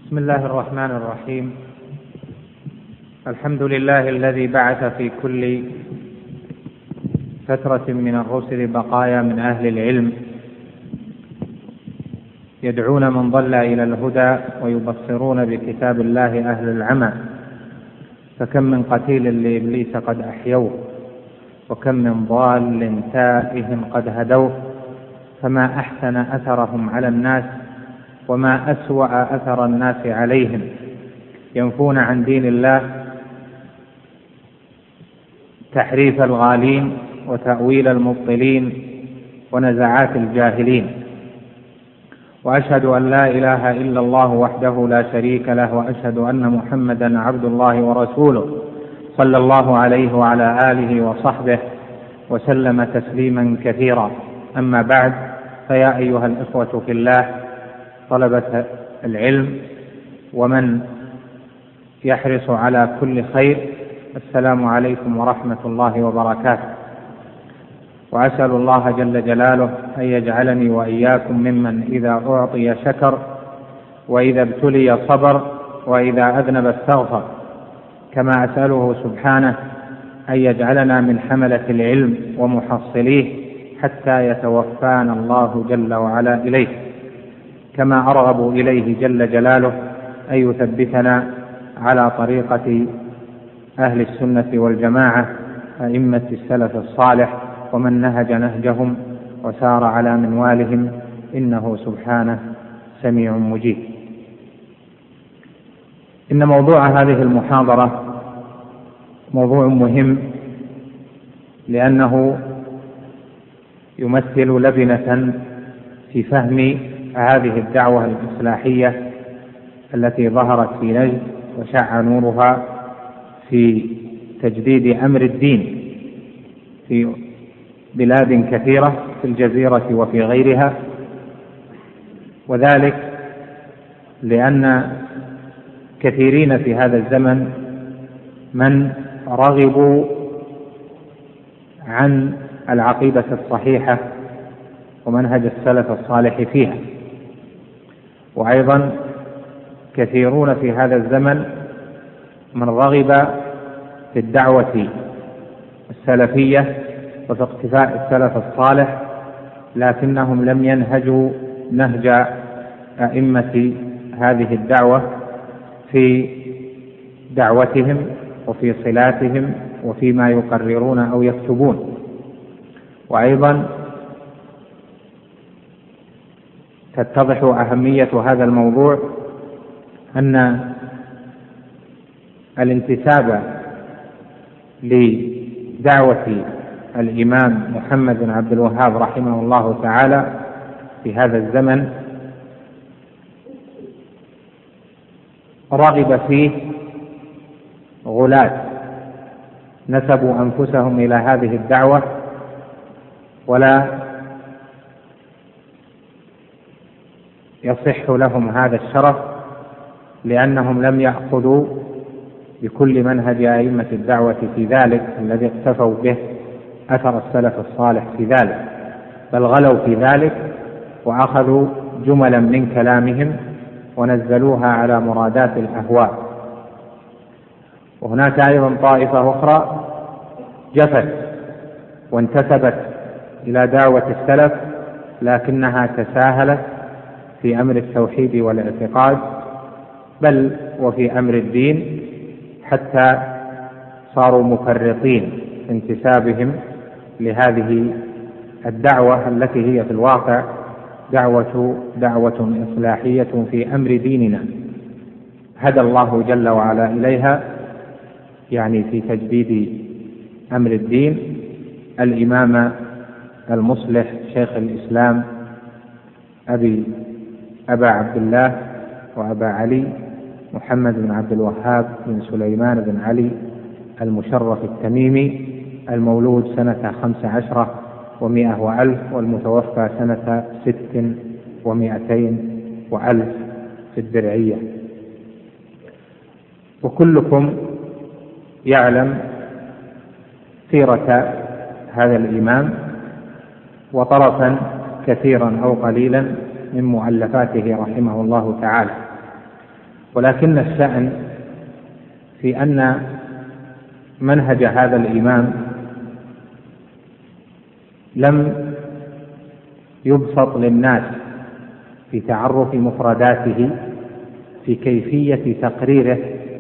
بسم الله الرحمن الرحيم. الحمد لله الذي بعث في كل فترة من الرسل بقايا من أهل العلم يدعون من ضل إلى الهدى ويبصرون بكتاب الله أهل العمى، فكم من قتيل لإبليس قد أحيوه، وكم من ضال تائه قد هدوه، فما أحسن أثرهم على الناس وما أسوأ أثر الناس عليهم، ينفون عن دين الله تحريف الغالين وتأويل المبطلين ونزعات الجاهلين. وأشهد أن لا إله إلا الله وحده لا شريك له، وأشهد أن محمدا عبد الله ورسوله صلى الله عليه وعلى آله وصحبه وسلم تسليما كثيرا. أما بعد، فيا أيها الإخوة في الله طلبة العلم ومن يحرص على كل خير، السلام عليكم ورحمة الله وبركاته. وأسأل الله جل جلاله أن يجعلني وإياكم ممن إذا أعطي شكر، وإذا ابتلي صبر، وإذا أذنب استغفر، كما أسأله سبحانه أن يجعلنا من حملة العلم ومحصليه حتى يتوفانا الله جل وعلا إليه، كما أرغب إليه جل جلاله أن يثبتنا على طريقة أهل السنة والجماعة أئمة السلف الصالح ومن نهج نهجهم وسار على منوالهم، إنه سبحانه سميع مجيب. إن موضوع هذه المحاضرة موضوع مهم، لأنه يمثل لبنة في فهم هذه الدعوة الإصلاحية التي ظهرت في نجد وشع نورها في تجديد أمر الدين في بلاد كثيرة في الجزيرة وفي غيرها، وذلك لأن كثيرين في هذا الزمن من رغبوا عن العقيدة الصحيحة ومنهج السلف الصالح فيها، وأيضا كثيرون في هذا الزمن من رغب في الدعوة السلفية وفي اقتفاء السلف الصالح، لكنهم لم ينهجوا نهج أئمة هذه الدعوة في دعوتهم وفي صلاتهم وفيما يقررون أو يكتبون. وأيضا تتضح أهمية هذا الموضوع أن الانتساب لدعوة الإمام محمد بن عبد الوهاب رحمه الله تعالى في هذا الزمن رغب فيه غلاة نسبوا أنفسهم إلى هذه الدعوة، ولا يصح لهم هذا الشرف، لأنهم لم يأخذوا بكل منهج أئمة الدعوة في ذلك الذي اقتفوا به أثر السلف الصالح في ذلك، بل غلوا في ذلك وأخذوا جملا من كلامهم ونزلوها على مرادات الأهواء. وهناك أيضا طائفة أخرى جفت وانتسبت إلى دعوة السلف، لكنها تساهلت في أمر التوحيد والاعتقاد بل وفي أمر الدين، حتى صاروا مفرطين في انتسابهم لهذه الدعوة التي هي في الواقع دعوة إصلاحية في أمر ديننا هدى الله جل وعلا إليها، يعني في تجديد أمر الدين. الإمام المصلح شيخ الإسلام أبا عبد الله وأبا علي محمد بن عبد الوهاب بن سليمان بن علي المشرف التميمي، المولود سنة 15 و100 وألف، والمتوفى سنة 6 و200 وألف في الدرعية. وكلكم يعلم سيرة هذا الإمام وطرفا كثيرا أو قليلا من مؤلفاته رحمه الله تعالى. ولكن الشأن في أن منهج هذا الإمام لم يبسط للناس في تعرف مفرداته في كيفية تقريره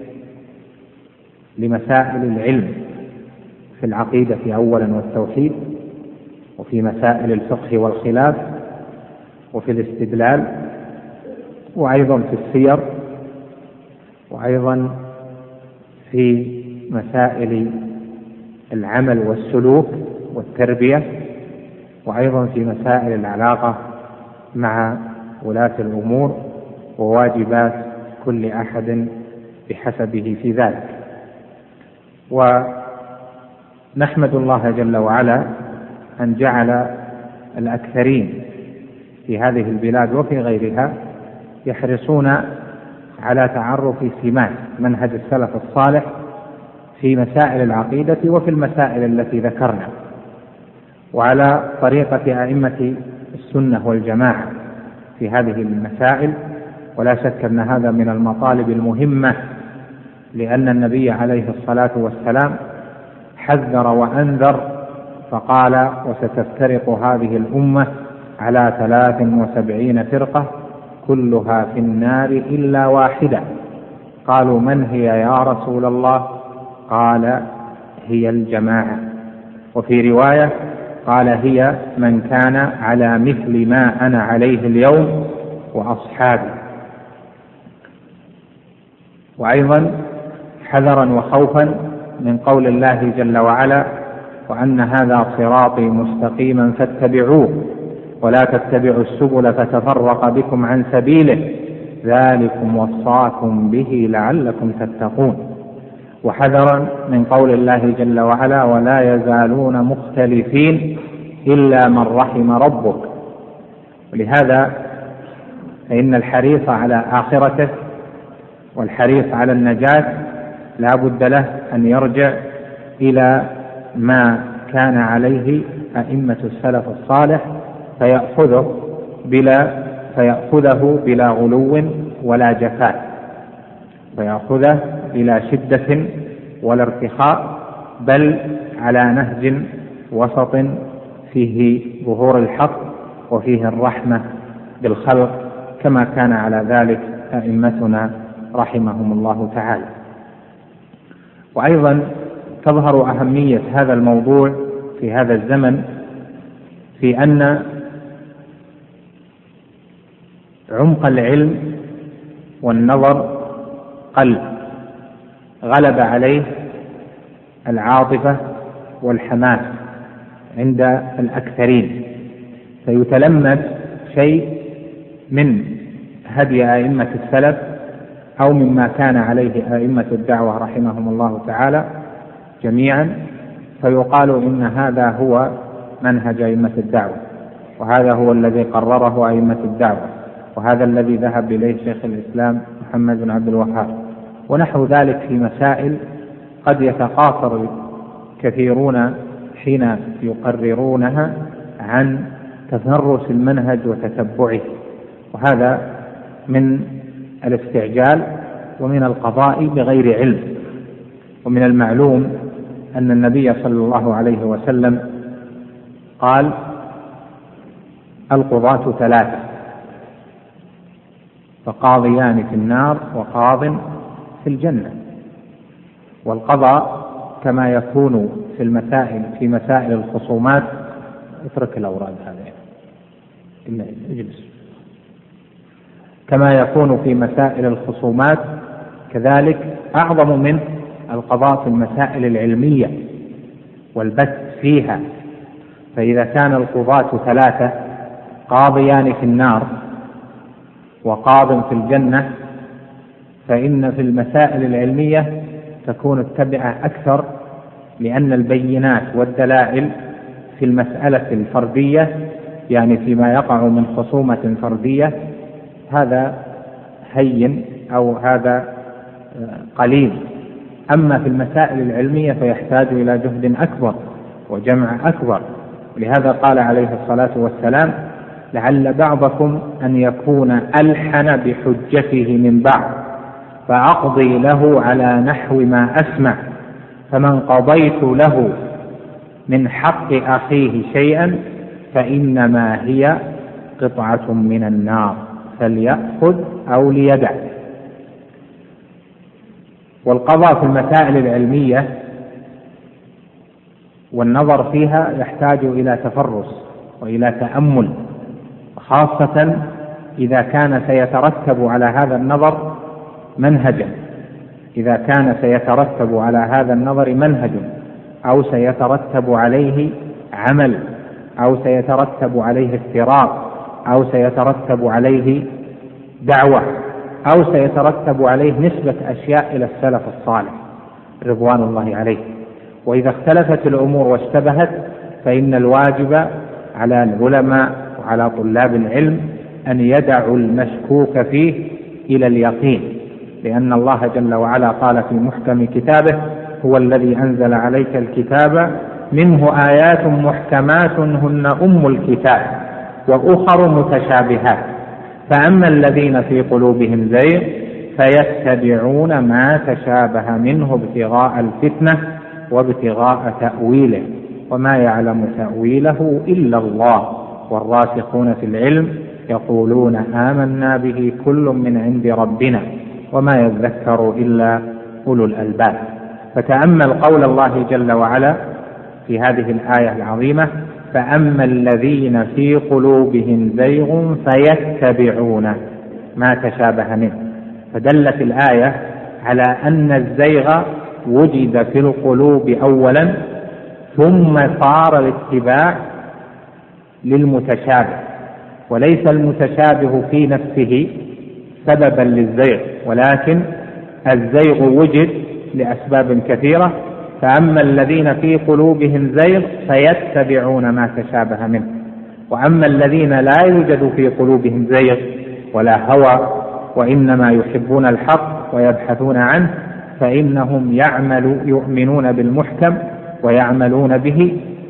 لمسائل العلم في العقيدة أولا والتوحيد، وفي مسائل الفقه والخلاف، وفي الاستدلال، وأيضا في السير، وأيضا في مسائل العمل والسلوك والتربية، وأيضا في مسائل العلاقة مع ولاة الأمور وواجبات كل أحد بحسبه في ذلك. ونحمد الله جل وعلا أن جعل الأكثرين في هذه البلاد وفي غيرها يحرصون على تعرف سمات منهج السلف الصالح في مسائل العقيدة وفي المسائل التي ذكرنا، وعلى طريقة أئمة السنة والجماعة في هذه المسائل. ولا شك أن هذا من المطالب المهمة، لأن النبي عليه الصلاة والسلام حذر وأنذر فقال: وستفترق هذه الأمة على 73 فرقة كلها في النار إلا واحدة. قالوا: من هي يا رسول الله؟ قال: هي الجماعة. وفي رواية قال: هي من كان على مثل ما أنا عليه اليوم وأصحابي. وأيضا حذرا وخوفا من قول الله جل وعلا: وأن هذا صراطي مستقيما فاتبعوه ولا تتبعوا السبل فتفرق بكم عن سبيله ذلكم وصاكم به لعلكم تتقون. وحذرا من قول الله جل وعلا: ولا يزالون مختلفين إلا من رحم ربك. ولهذا فإن الحريص على آخرته والحريص على النجاة لا بد له أن يرجع إلى ما كان عليه أئمة السلف الصالح فيأخذه بلا غلو ولا جفاء، فيأخذه بلا شدة ولا ارتخاء، بل على نهج وسط فيه ظهور الحق وفيه الرحمة بالخلق، كما كان على ذلك أئمتنا رحمهم الله تعالى. وأيضا تظهر أهمية هذا الموضوع في هذا الزمن في أن عمق العلم والنظر قل، غلب عليه العاطفة والحماس عند الأكثرين، فيتلمذ شيء من هدي أئمة السلف أو مما كان عليه أئمة الدعوة رحمهم الله تعالى جميعا، فيقال إن هذا هو منهج أئمة الدعوة، وهذا هو الذي قرره أئمة الدعوة، وهذا الذي ذهب إليه شيخ الإسلام محمد بن عبد الوهاب، ونحو ذلك في مسائل قد يتقاصر كثيرون حين يقررونها عن تفرس المنهج وتتبعه، وهذا من الاستعجال ومن القضاء بغير علم. ومن المعلوم أن النبي صلى الله عليه وسلم قال: القضاة 3، فقاضيان في النار وقاض في الجنة. والقضاء كما يكون في مسائل الخصومات، اترك الأوراد هذه اجلس، كما يكون في مسائل الخصومات كذلك أعظم من القضاء في المسائل العلمية والبث فيها. فإذا كان القضاة 3 قاضيان في النار وقاض في الجنة، فإن في المسائل العلمية تكون التبعة أكثر، لأن البينات والدلائل في المسألة الفردية، يعني فيما يقع من خصومة فردية، هذا هين أو هذا قليل. أما في المسائل العلمية فيحتاج إلى جهد أكبر وجمع أكبر. ولهذا قال عليه الصلاة والسلام: لعل بعضكم أن يكون ألحن بحجته من بعض، فأقضي له على نحو ما أسمع، فمن قضيت له من حق أخيه شيئا فإنما هي قطعة من النار فليأخذ أو ليدع. والقضاء في المسائل العلمية والنظر فيها يحتاج إلى تفرس وإلى تأمل، خاصة إذا كان سيترتب على هذا النظر منهجا، إذا كان سيترتب على هذا النظر منهج أو سيترتب عليه عمل أو سيترتب عليه افتراء أو سيترتب عليه دعوة أو سيترتب عليه نسبة أشياء إلى السلف الصالح رضوان الله عليه. وإذا اختلفت الأمور واشتبهت فإن الواجب على العلماء وعلى طلاب العلم أن يدعوا المشكوك فيه إلى اليقين، لأن الله جل وعلا قال في محكم كتابه: هو الذي أنزل عليك الكتاب منه آيات محكمات هن أم الكتاب وأخر متشابهات، فأما الذين في قلوبهم زيغ فيتبعون ما تشابه منه ابتغاء الفتنة وابتغاء تأويله وما يعلم تأويله إلا الله والراسخون في العلم يقولون آمنا به كل من عند ربنا وما يذكر إلا أولو الألباب. فتأمل قول الله جل وعلا في هذه الآية العظيمة: فأما الذين في قلوبهم زيغ فيتبعون ما تشابه منه. فدلت الآية على أن الزيغ وجد في القلوب أولا ثم صار الاتباع للمتشابه، وليس المتشابه في نفسه سببا للزيغ، ولكن الزيغ وجد لأسباب كثيرة. فأما الذين في قلوبهم زيغ فيتبعون ما تشابه منه، وأما الذين لا يوجد في قلوبهم زيغ ولا هوى وإنما يحبون الحق ويبحثون عنه فإنهم يؤمنون بالمحكم ويعملون به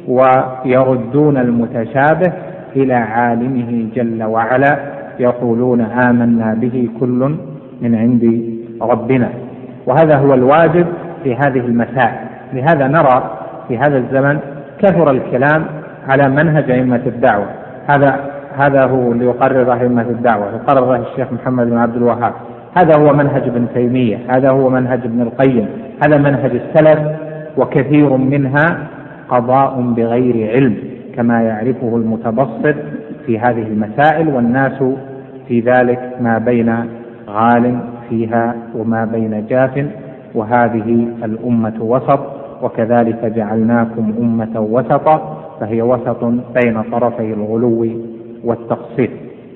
ويردون المتشابه إلى عالمه جل وعلا، يقولون آمنا به كل من عند ربنا. وهذا هو الواجب في هذه المسائل. لهذا نرى في هذا الزمن كثر الكلام على منهج أئمة الدعوة. هذا هو اللي يقرر أئمة الدعوة، يقرره الشيخ محمد بن عبد الوهاب، هذا هو منهج ابن تيمية، هذا هو منهج ابن القيم، هذا منهج السلف، وكثير منها قضاء بغير علم كما يعرفه المتبصر في هذه المسائل، والناس في ذلك ما بين غال فيها وما بين جاف، وهذه الأمة وسط، وكذلك جعلناكم أمة وسطا، فهي وسط بين طرفي الغلو والتقصير.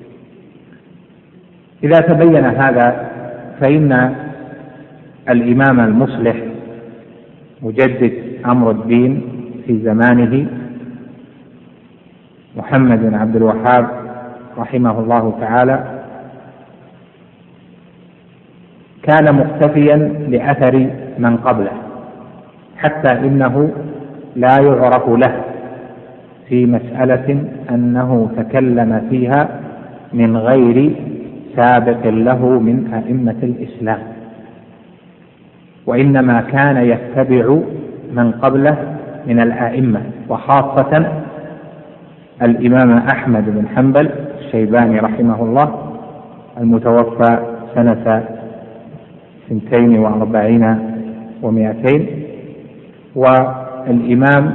إذا تبين هذا فإن الإمام المصلح مجدد أمر الدين في زمانه محمد بن عبد الوهاب رحمه الله تعالى كان مقتفيا لأثر من قبله، حتى إنه لا يعرف له في مسألة أنه تكلم فيها من غير سابق له من أئمة الإسلام، وإنما كان يتبع من قبله من الأئمة، وخاصة الإمام أحمد بن حنبل الشيباني رحمه الله المتوفى سنة 42 و200، والإمام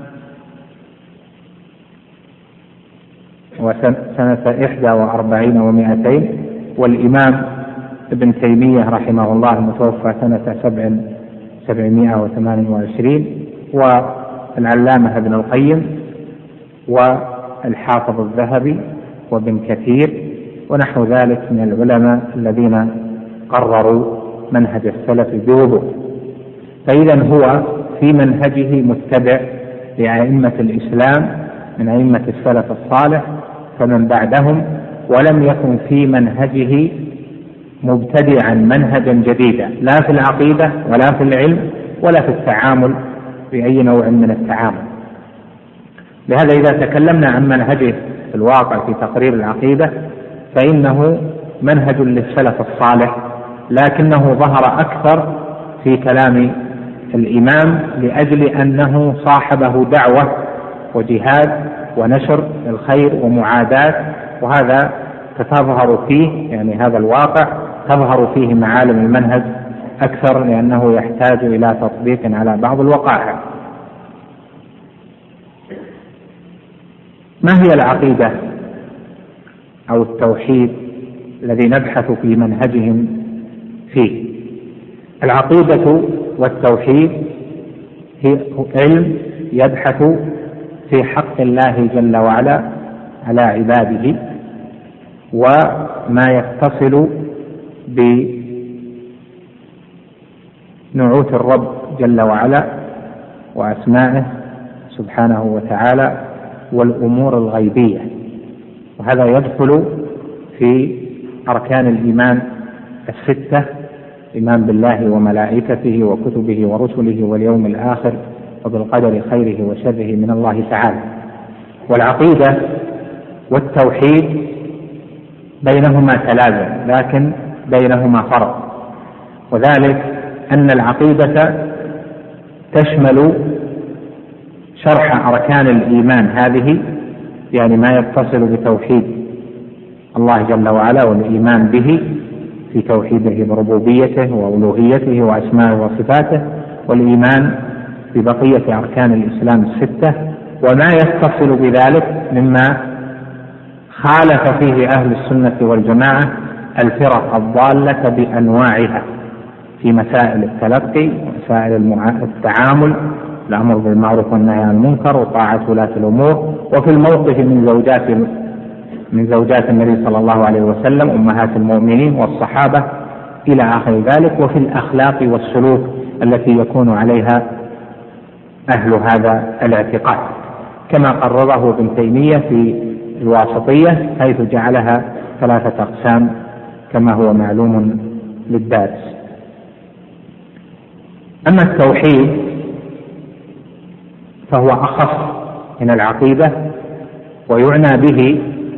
سنة 41 و200، والإمام ابن تيمية رحمه الله المتوفى سنة 728، والعلامة ابن القيم والحافظ الذهبي وابن كثير ونحو ذلك من العلماء الذين قرروا منهج السلف بوضوح. فإذا هو في منهجه متبع لأئمة الإسلام من أئمة السلف الصالح فمن بعدهم، ولم يكن في منهجه مبتدعا منهجا جديدا لا في العقيدة ولا في العلم ولا في التعامل بأي نوع من التعامل. لهذا إذا تكلمنا عن منهجه في الواقع في تقرير العقيدة فإنه منهج للسلف الصالح لكنه ظهر أكثر في كلام الإمام لأجل أنه صاحبه دعوة وجهاد ونشر الخير ومعاداة، وهذا تظهر فيه، يعني هذا الواقع تظهر فيه معالم المنهج أكثر، لأنه يحتاج إلى تطبيق على بعض الوقائع. ما هي العقيدة أو التوحيد الذي نبحث في منهجهم فيه؟ العقيدة والتوحيد هي علم يبحث في حق الله جل وعلا على عباده، وما يتصل بنعوت الرب جل وعلا وأسمائه سبحانه وتعالى والأمور الغيبية، وهذا يدخل في أركان الإيمان الستة: الإيمان بالله وملائكته وكتبه ورسله واليوم الآخر وبالقدر خيره وشره من الله تعالى. والعقيدة والتوحيد بينهما تلازم، لكن بينهما فرق، وذلك أن العقيدة تشمل شرح أركان الإيمان هذه، يعني ما يتصل بتوحيد الله جل وعلا والإيمان به في توحيده بربوبيته وألوهيته وأسمائه وصفاته، والإيمان ببقية أركان الإسلام الستة، وما يتصل بذلك مما خالف فيه أهل السنة والجماعة الفرق الضالة بأنواعها في مسائل التلقي ومسائل التعامل، الأمر بالمعروف والنهي عن المنكر وطاعة ولاة الأمور، وفي الموقف من زوجات النبي صلى الله عليه وسلم أمهات المؤمنين والصحابة إلى آخر ذلك، وفي الأخلاق والسلوك التي يكون عليها أهل هذا الاعتقاد، كما قرره ابن تيمية في الواسطية، حيث جعلها 3 أقسام كما هو معلوم للدارس. أما التوحيد فهو أخص من العقيدة، ويعنى به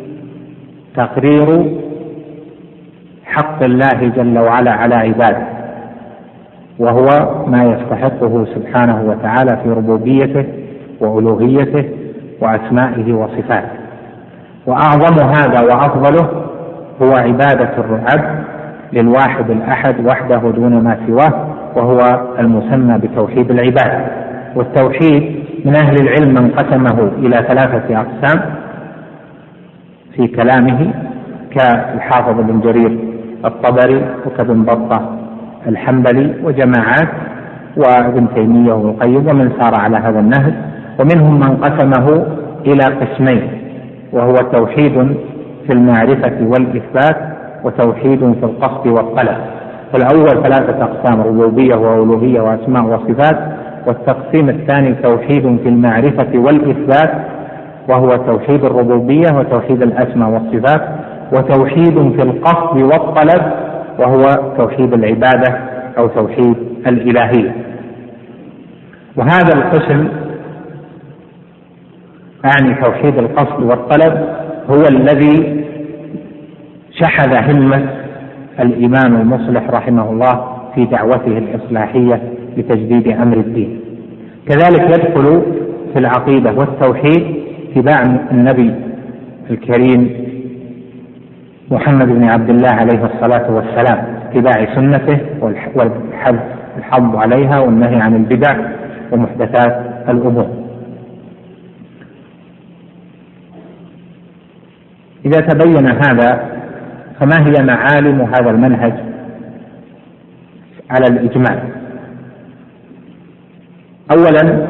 تقرير حق الله جل وعلا على عباده، وهو ما يستحقه سبحانه وتعالى في ربوبيته وألوهيته وأسمائه وصفاته. وأعظم هذا وأفضله هو عبادة العبد للواحد الأحد وحده دون ما سواه، وهو المسمى بتوحيد العبادة. والتوحيد من أهل العلم من قسمه إلى 3 أقسام في كلامه، كالحافظ بن جرير الطبري وكابن بطة الحنبلي وجماعات وابن تيمية والقيم ومن سار على هذا النهج. ومنهم من قسمه إلى قسمين، وهو توحيد في المعرفة والإثبات وتوحيد في القصد والطلب. فالأول 3 أقسام: ربوبية وألوهية وأسماء وصفات. والتقسيم الثاني توحيد في المعرفة والإثبات، وهو توحيد الربوبية وتوحيد الأسماء والصفات. وتوحيد في القصد والطلب، وهو توحيد العبادة أو توحيد الإلهية. وهذا القسم يعني توحيد القصد والطلب هو الذي شحذ همة الإمام المصلح رحمه الله في دعوته الإصلاحية لتجديد أمر الدين. كذلك يدخل في العقيدة والتوحيد اتباع النبي الكريم محمد بن عبد الله عليه الصلاة والسلام، اتباع سنته والحظ عليها والنهي عن البدع ومحدثات الأمور. إذا تبين هذا فما هي معالم هذا المنهج على الإجمال؟ أولا،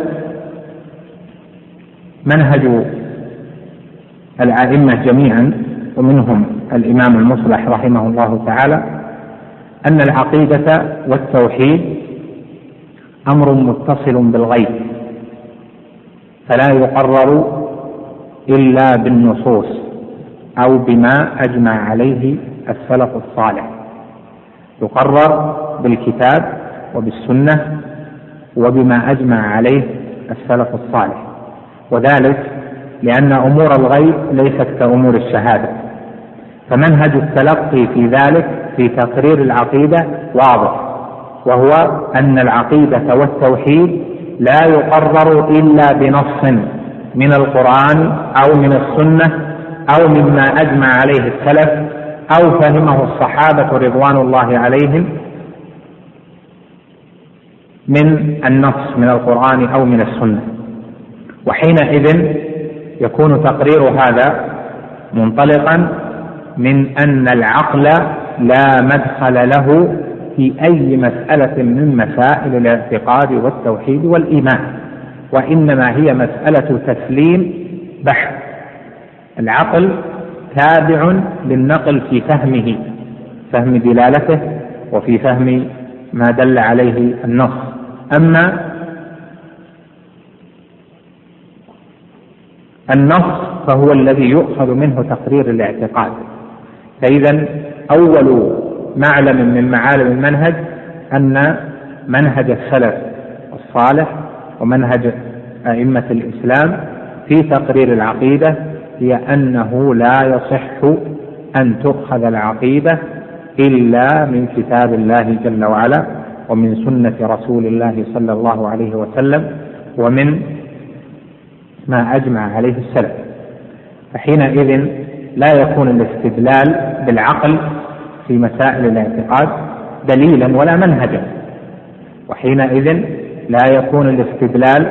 منهج الأئمة جميعا ومنهم الإمام المصلح رحمه الله تعالى أن العقيدة والتوحيد أمر متصل بالغيب، فلا يقرر إلا بالنصوص أو بما أجمع عليه السلف الصالح، يقرر بالكتاب وبالسنة وبما أجمع عليه السلف الصالح. وذلك لأن أمور الغيب ليست كأمور الشهادة، فمنهج التلقي في ذلك في تقرير العقيدة واضح، وهو أن العقيدة والتوحيد لا يقرر إلا بنص من القرآن أو من السنة أو مما أجمع عليه السلف أو فهمه الصحابة رضوان الله عليهم من النص من القرآن أو من السنة. وحينئذ يكون تقرير هذا منطلقا من أن العقل لا مدخل له في أي مسألة من مسائل الاعتقاد والتوحيد والإيمان، وإنما هي مسألة تسليم بحث. العقل تابع للنقل في فهمه، فهم دلالته وفي فهم ما دل عليه النص. أما النص فهو الذي يؤخذ منه تقرير الاعتقاد. فإذا أول معلم من معالم المنهج أن منهج السلف الصالح ومنهج أئمة الإسلام في تقرير العقيدة هي أنه لا يصح أن تؤخذ العقيدة إلا من كتاب الله جل وعلا ومن سنة رسول الله صلى الله عليه وسلم ومن ما أجمع عليه السلف. فحينئذ لا يكون الاستدلال بالعقل في مسائل الاعتقاد دليلا ولا منهجا، وحينئذ لا يكون الاستدلال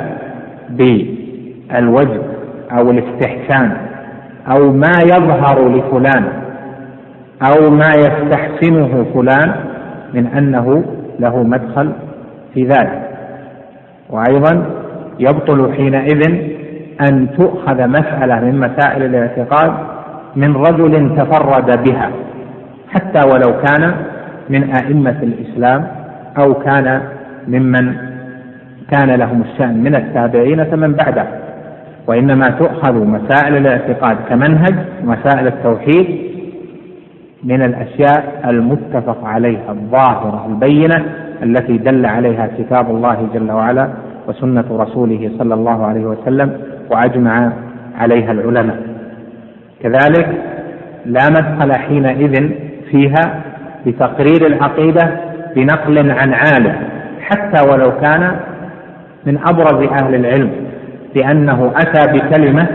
بالوجه أو الاستحسان أو ما يظهر لفلان أو ما يستحسنه فلان من أنه له مدخل في ذلك. وأيضا يبطل حينئذ أن تؤخذ مسألة من مسائل الاعتقاد من رجل تفرد بها حتى ولو كان من أئمة الإسلام أو كان ممن كان لهم الشأن من التابعين فمن بعده، وإنما تؤخذ مسائل الاعتقاد كمنهج مسائل التوحيد من الأشياء المتفق عليها الظاهرة البينة التي دل عليها كتاب الله جل وعلا وسنة رسوله صلى الله عليه وسلم وأجمع عليها العلماء. كذلك لا مدخل حينئذ فيها بتقرير العقيدة بنقل عن عالم حتى ولو كان من أبرز أهل العلم، لأنه أتى بكلمة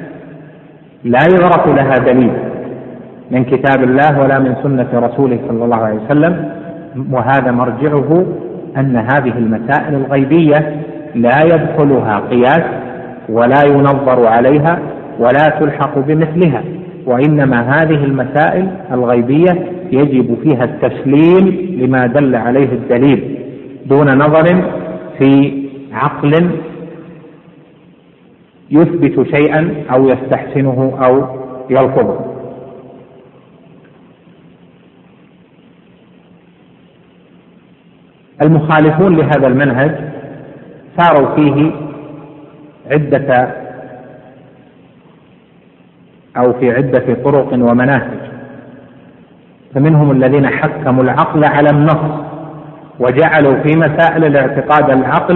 لا يعرف لها دليل من كتاب الله ولا من سنة رسوله صلى الله عليه وسلم، وهذا مرجعه أن هذه المسائل الغيبية لا يدخلها قياس ولا ينظر عليها ولا تلحق بمثلها، وإنما هذه المسائل الغيبية يجب فيها التسليم لما دل عليه الدليل دون نظر في عقل يثبت شيئا أو يستحسنه أو يرفضه. المخالفون لهذا المنهج ساروا فيه في عدة طرق ومناهج، فمنهم الذين حكموا العقل على النص وجعلوا في مسائل الاعتقاد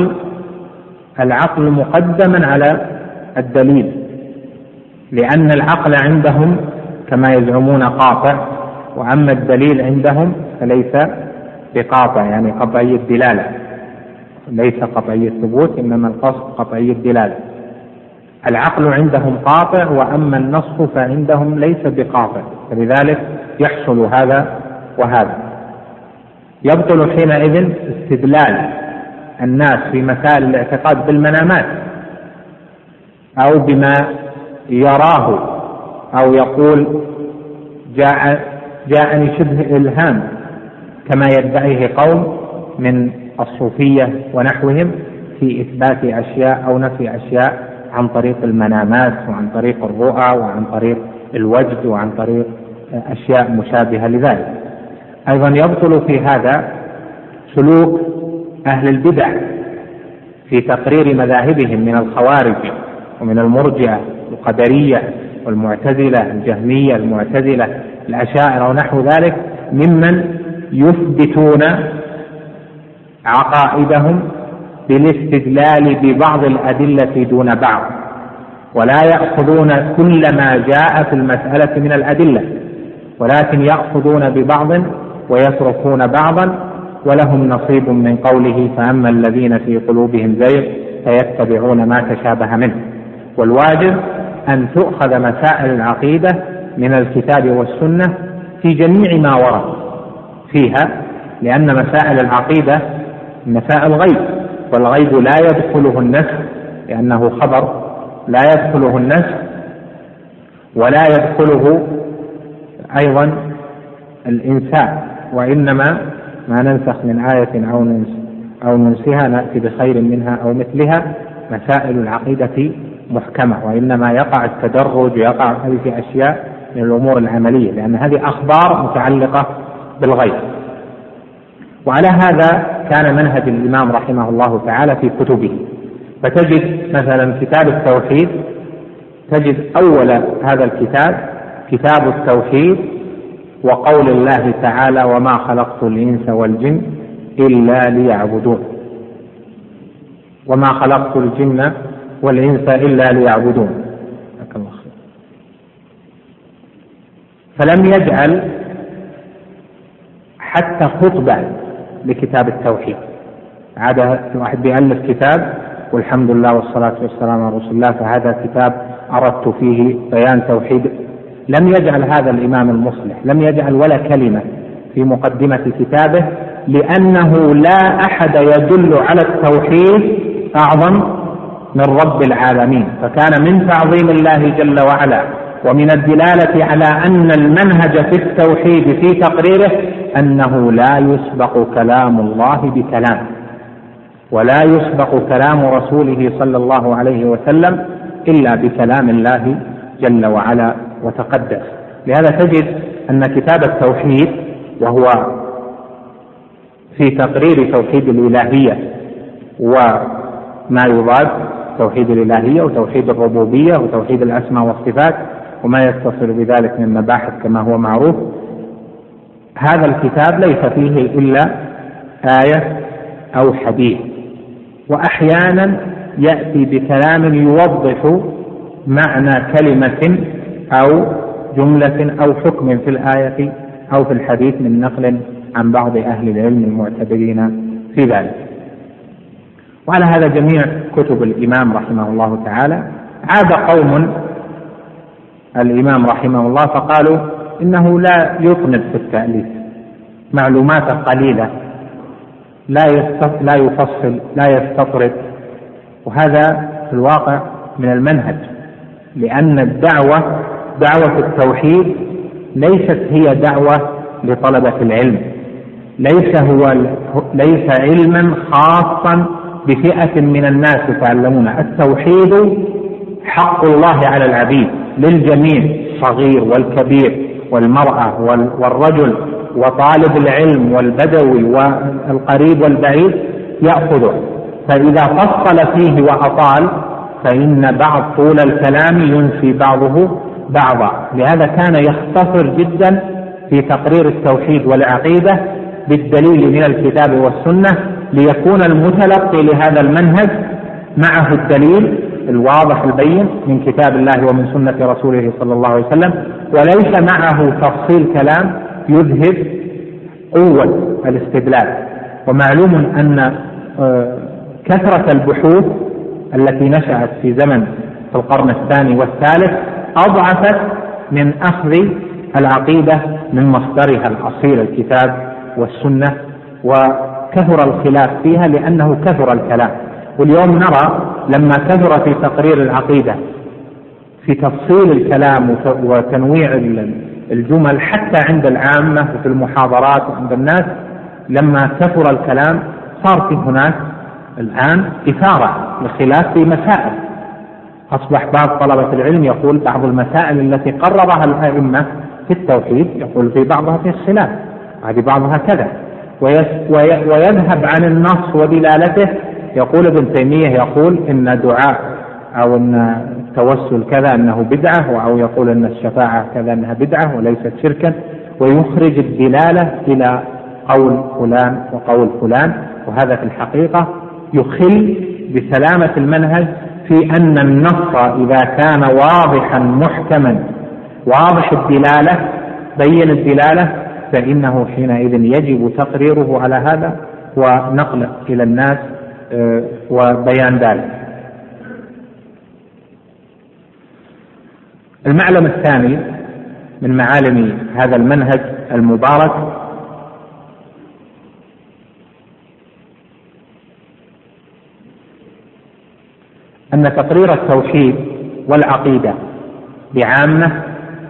العقل مقدما على الدليل، لأن العقل عندهم كما يزعمون قاطع، وأما الدليل عندهم فليس بقاطع، يعني قطعي الدلالة، ليس قطعي الثبوت إنما القصد قطعي الدلالة. العقل عندهم قاطع وأما النص فعندهم ليس بقاطع، فلذلك يحصل هذا وهذا. يبطل حينئذ استدلال الناس في مسائل الاعتقاد بالمنامات أو بما يراه أو يقول جاءني شبه إلهام كما يدعيه قوم من الصوفية ونحوهم في إثبات أشياء أو نفي أشياء عن طريق المنامات وعن طريق الرؤى وعن طريق الوجد وعن طريق أشياء مشابهة لذلك. أيضا يبطل في هذا سلوك أهل البدع في تقرير مذاهبهم من الخوارج ومن المرجئة القدرية والمعتزلة الجهمية المعتزلة الأشاعرة ونحو ذلك، ممن يثبتون عقائدهم بالاستدلال ببعض الأدلة دون بعض، ولا يأخذون كل ما جاء في المسألة من الأدلة، ولكن يأخذون ببعض ويتركون بعضا، ولهم نصيب من قوله فأما الذين في قلوبهم زيغ فيتبعون ما تشابه منه. والواجب أن تؤخذ مسائل العقيدة من الكتاب والسنة في جميع ما ورد فيها، لأن مسائل العقيدة مسائل غيب، والغيب لا يدخله النسخ لأنه خبر، لا يدخله النسخ ولا يدخله أيضا الإنسان، وإنما ما ننسخ من آية أو ننسها نأتي بخير منها أو مثلها. مسائل العقيدة محكمة، وإنما يقع التدرج ويقع هذه أشياء من الأمور العملية، لأن هذه أخبار متعلقة بالغيب. وعلى هذا كان منهج الإمام رحمه الله تعالى في كتبه، فتجد مثلا كتاب التوحيد، تجد أول هذا الكتاب كتاب التوحيد وقول الله تعالى وما خلقت الإنس والجن إلا ليعبدون، وما خلقت الجن والإنس إلا ليعبدون. فلم يجعل حتى خطبة لكتاب التوحيد. عادة واحد بيألف كتاب والحمد لله والصلاة والسلام على رسول الله فهذا كتاب أردت فيه بيان توحيد. لم يجعل هذا الإمام المصلح، لم يجعل ولا كلمة في مقدمة كتابه، لأنه لا أحد يدل على التوحيد أعظم من رب العالمين. فكان من تعظيم الله جل وعلا ومن الدلالة على أن المنهج في التوحيد في تقريره أنه لا يسبق كلام الله بكلام، ولا يسبق كلام رسوله صلى الله عليه وسلم إلا بكلام الله جل وعلا وتقدس. لهذا تجد أن كتاب التوحيد وهو في تقرير توحيد الإلهية وما يضاد توحيد الإلهية وتوحيد الربوبية وتوحيد الأسماء والصفات وما يتصل بذلك من مباحث كما هو معروف، هذا الكتاب ليس فيه إلا آية أو حديث، وأحيانا يأتي بكلام يوضح معنى كلمة أو جملة أو حكم في الآية أو في الحديث من نقل عن بعض أهل العلم المعتبرين في ذلك. وعلى هذا جميع كتب الإمام رحمه الله تعالى. عاد قوم الإمام رحمه الله فقالوا إنه لا يطنب في التأليف، معلوماته قليلة، لا يفصل، لا يستطرد، وهذا في الواقع من المنهج، لأن دعوة التوحيد ليست هي دعوة لطلبة العلم، ليس علما خاصا بفئة من الناس يتعلمونه. التوحيد حق الله على العبيد للجميع، الصغير والكبير والمرأة والرجل وطالب العلم والبدوي والقريب والبعيد يأخذه. فإذا فصل فيه وأطال فإن بعض طول الكلام ينسي بعضه بعضا. لهذا كان يختصر جدا في تقرير التوحيد والعقيدة بالدليل من الكتاب والسنة، ليكون المتلقي لهذا المنهج معه الدليل الواضح البين من كتاب الله ومن سنة رسوله صلى الله عليه وسلم، وليس معه تفصيل كلام يذهب قوة الاستدلال. ومعلوم أن كثرة البحوث التي نشأت في زمن في القرن الثاني والثالث أضعفت من أخذ العقيدة من مصدرها الأصيل الكتاب والسنة، وكثر الخلاف فيها لأنه كثر الكلام. واليوم نرى لما كثر في تقرير العقيدة في تفصيل الكلام وتنويع الجمل حتى عند العامة وفي المحاضرات عند الناس، لما كثر الكلام صار في هناك الآن إثارة لخلاف في مسائل. أصبح بعض طلبة العلم يقول بعض المسائل التي قررها الأئمة في التوحيد يقول في بعضها في الخلاف، هذه بعضها كذا، ويذهب عن النص ودلالته. يقول ابن تيمية يقول إن دعاء أو إن التوسل كذا أنه بدعة، أو يقول إن الشفاعة كذا أنها بدعة وليست شركا، ويخرج الدلالة إلى قول فلان وقول فلان. وهذا في الحقيقة يخل بسلامة المنهج في أن النص إذا كان واضحا محكما واضح الدلالة بين الدلالة فإنه حينئذ يجب تقريره على هذا ونقله إلى الناس وبيان ذلك. المعلم الثاني من معالم هذا المنهج المبارك أن تقرير التوحيد والعقيدة بعامة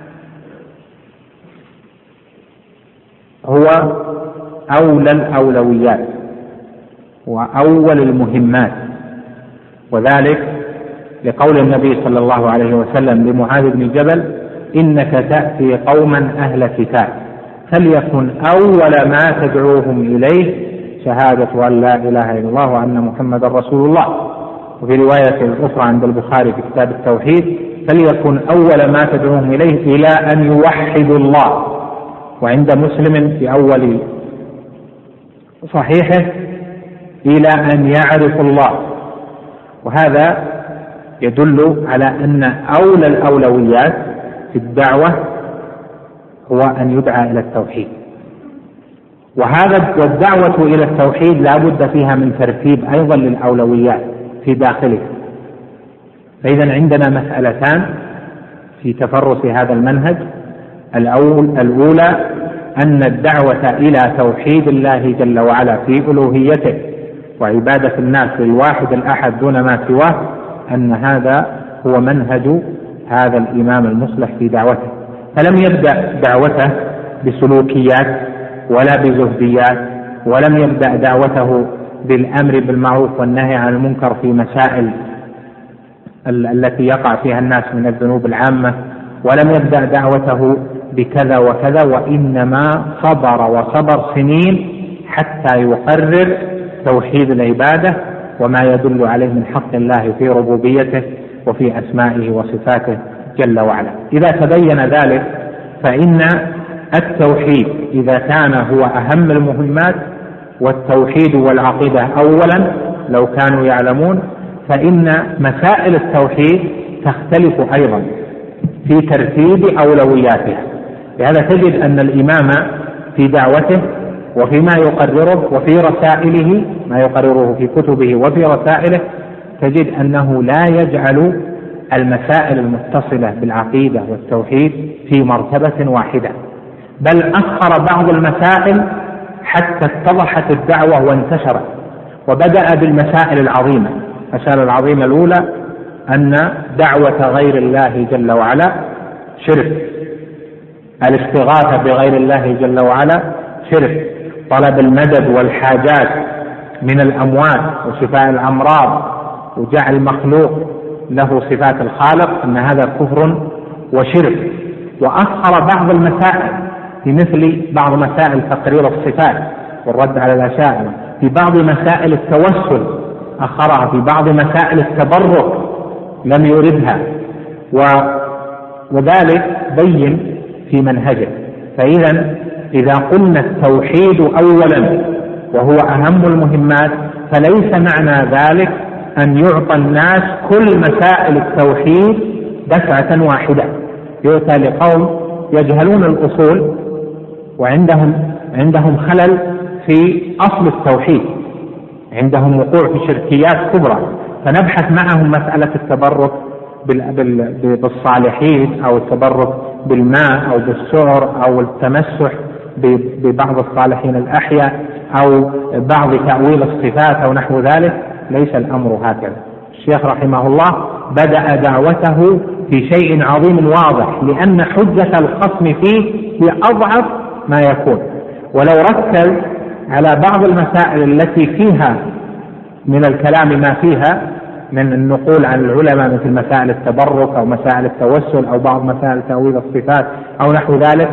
هو أولى الأولويات وأول المهمات، وذلك لقول النبي صلى الله عليه وسلم لمعاذ بن جبل: إنك تأتي قوما أهل كتاب فليكن أول ما تدعوهم إليه شهادة أن لا إله إلا الله وأن محمدا رسول الله. وفي رواية أخرى عند البخاري في كتاب التوحيد: فليكن أول ما تدعوهم إليه إلى أن يوحدوا الله. وعند مسلم في أول صحيحه: إلى أن يعرفوا الله. وهذا يدل على أن أولى الأولويات في الدعوة هو أن يدعى إلى التوحيد، والدعوة إلى التوحيد لا بد فيها من ترتيب أيضا للأولويات في داخله. فإذا عندنا مسألتان في تفرس هذا المنهج: الأولى أن الدعوة إلى توحيد الله جل وعلا في ألوهيته وعبادة الناس للواحد الأحد دون ما سواه، أن هذا هو منهج هذا الإمام المصلح في دعوته. فلم يبدأ دعوته بسلوكيات ولا بزهديات، ولم يبدأ دعوته بالأمر بالمعروف والنهي عن المنكر في مسائل التي يقع فيها الناس من الذنوب العامة، ولم يبدأ دعوته بكذا وكذا، وإنما صبر سنين حتى يقرر توحيد العبادة وما يدل عليه من حق الله في ربوبيته وفي أسمائه وصفاته جل وعلا. إذا تبين ذلك فإن التوحيد إذا كان هو أهم المهمات، والتوحيد والعقيدة أولا لو كانوا يعلمون، فإن مسائل التوحيد تختلف أيضا في ترتيب أولوياتها. لهذا تجد أن الإمام في دعوته وفيما يقرره وفي رسائله، ما يقرره في كتبه وفي رسائله، تجد أنه لا يجعل المسائل المتصلة بالعقيدة والتوحيد في مرتبة واحدة، بل أخر بعض المسائل حتى اتضحت الدعوة وانتشرت، وبدأ بالمسائل العظيمة. المسألة العظيمة الأولى أن دعوة غير الله جل وعلا شرك، الاستغاثة بغير الله جل وعلا شرك، طلب المدد والحاجات من الأموات وشفاء الأمراض وجعل المخلوق له صفات الخالق، أن هذا كفر وشرك. وأخر بعض المسائل في مثل بعض مسائل تقرير الصفات والرد على الأشاعرة، في بعض مسائل التوسل أخرها، في بعض مسائل التبرك لم يردها، وذلك بين في منهجه. فإذا إذا قلنا التوحيد أولا وهو أهم المهمات، فليس معنى ذلك أن يعطى الناس كل مسائل التوحيد دفعة واحدة. يؤتى لقوم يجهلون الأصول وعندهم خلل في أصل التوحيد، عندهم وقوع في شركيات كبرى، فنبحث معهم مسألة التبرك بالصالحين أو التبرك بالماء أو بالسعر أو التمسح ببعض الصالحين الأحياء أو بعض تأويل الصفات أو نحو ذلك. ليس الأمر هكذا. الشيخ رحمه الله بدأ دعوته في شيء عظيم واضح، لأن حجة الخصم فيه هي أضعف ما يكون، ولو ركز على بعض المسائل التي فيها من الكلام ما فيها من النقول عن العلماء مثل مسائل التبرك أو مسائل التوسل أو بعض مسائل تأويل الصفات أو نحو ذلك،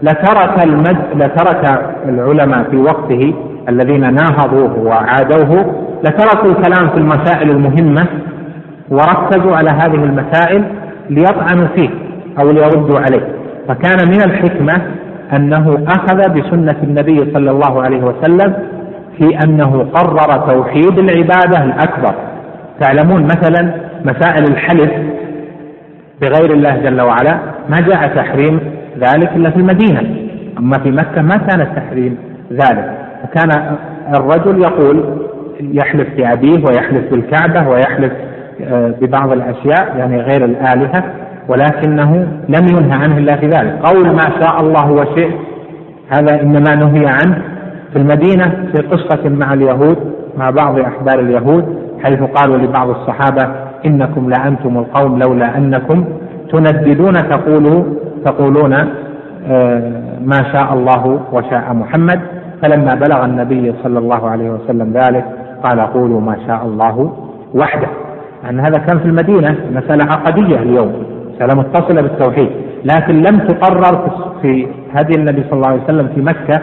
لترك العلماء في وقته الذين ناهضوه وعادوه لتركوا الكلام في المسائل المهمة وركزوا على هذه المسائل ليطعنوا فيه أو ليردوا عليه. فكان من الحكمة أنه أخذ بسنة النبي صلى الله عليه وسلم في أنه قرر توحيد العبادة الأكبر. تعلمون مثلا مسائل الحلف بغير الله جل وعلا ما جاء تحريم ذلك إلا في المدينة، أما في مكة ما كان التحريم ذلك. فكان الرجل يحلف بأبيه ويحلف بالكعبة ويحلف ببعض الأشياء يعني غير الآلهة، ولكنه لم ينهى عنه إلا في ذلك. قول ما شاء الله وشئت هذا إنما نهي عنه في المدينة في قصة مع اليهود، مع بعض أحبار اليهود، حيث قالوا لبعض الصحابة إنكم لأنتم القوم لولا أنكم تنددون تقولون ما شاء الله وشاء محمد. فلما بلغ النبي صلى الله عليه وسلم ذلك قال قولوا ما شاء الله وحده. أن هذا كان في المدينة مسألة عقدية اليوم، مسألة متصلة بالتوحيد، لكن لم تقرر في هدي النبي صلى الله عليه وسلم في مكة.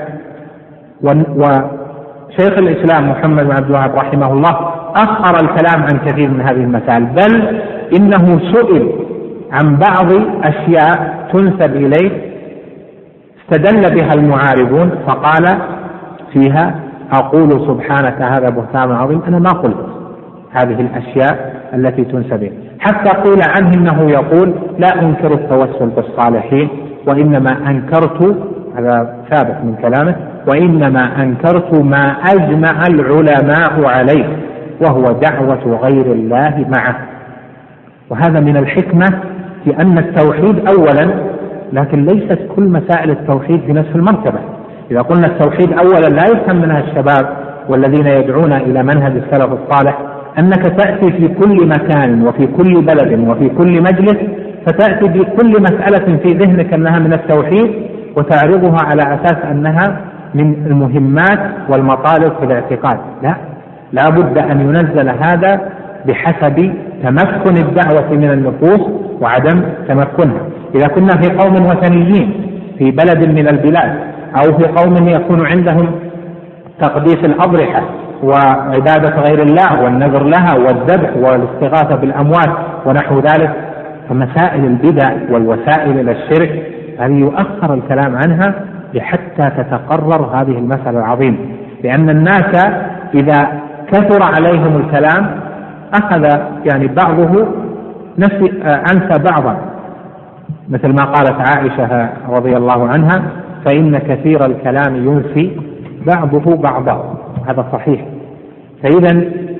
وشيخ الإسلام محمد بن عبد الوهاب رحمه الله أخر الكلام عن كثير من هذه المسائل، بل إنه سئل عن بعض أشياء تنسب إليه استدل بها المعارضون فقال فيها أقول سبحانك هذا بهتان عظيم، أنا ما قلت هذه الأشياء التي تنسب إليه. حتى قيل عنه إنه يقول لا أنكر التوسل بالصالحين، وإنما أنكرت، هذا ثابت من كلامه، وإنما أنكرت ما أجمع العلماء عليه وهو دعوة غير الله معه. وهذا من الحكمة في أن التوحيد أولا، لكن ليست كل مسائل التوحيد في نفس المرتبة. إذا قلنا التوحيد أولا لا يفهم منها الشباب والذين يدعون إلى منهج السلف الصالح أنك تأتي في كل مكان وفي كل بلد وفي كل مجلس فتأتي بكل مسألة في ذهنك أنها من التوحيد وتعرضها على أساس أنها من المهمات والمطالب في الاعتقاد. لا بد أن ينزل هذا بحسب تمكن الدعوة من النفوس وعدم تمكنها. إذا كنا في قوم وثنيين في بلد من البلاد، أو في قوم يكون عندهم تقديس الأضرحة وعبادة غير الله والنذر لها والذبح والاستغاثة بالأموات ونحو ذلك، فمسائل البدع والوسائل إلى الشرك هذه يؤخر الكلام عنها حتى تتقرر هذه المسألة العظيمة. لأن الناس إذا كثر عليهم الكلام أخذ يعني بعضه أنسى بعضا، مثل ما قالت عائشة رضي الله عنها فإن كثير الكلام ينسي بعضه بعضا، هذا صحيح. فإذا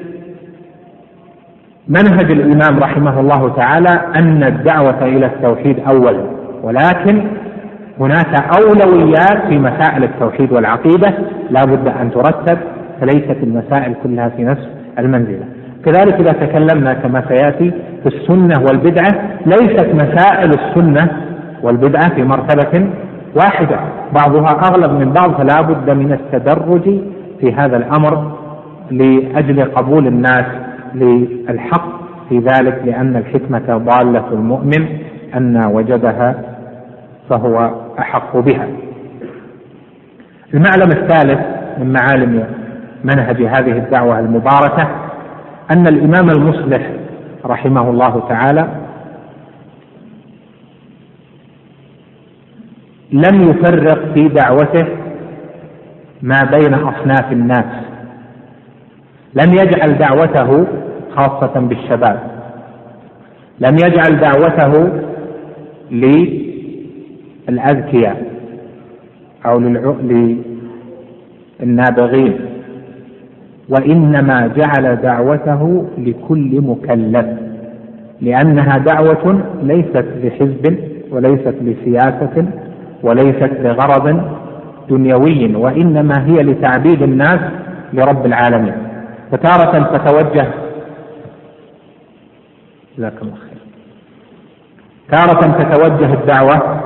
منهج الإمام رحمه الله تعالى أن الدعوة إلى التوحيد أولا، ولكن هناك أولويات في مسائل التوحيد والعقيدة لا بد أن ترتب، فليست المسائل كلها في نفس المنزلة. كذلك إذا تكلمنا كما سيأتي في السنة والبدعة، ليست مسائل السنة والبدعة في مرتبة واحدة، بعضها أغلب من بعض، فلا بد من التدرج في هذا الأمر لأجل قبول الناس للحق في ذلك، لأن الحكمة ضالة المؤمن أن وجدها فهو أحق بها. المعلم الثالث من معالم منهج هذه الدعوة المباركة أن الإمام المصلح رحمه الله تعالى لم يفرق في دعوته ما بين أصناف الناس، لم يجعل دعوته خاصة بالشباب، لم يجعل دعوته للأذكياء أو للنابغين، وإنما جعل دعوته لكل مكلف، لأنها دعوة ليست لحزب وليست لسياسة وليست لغرض دنيوي، وإنما هي لتعبيد الناس لرب العالمين. فتارة تتوجه تارة تتوجه الدعوة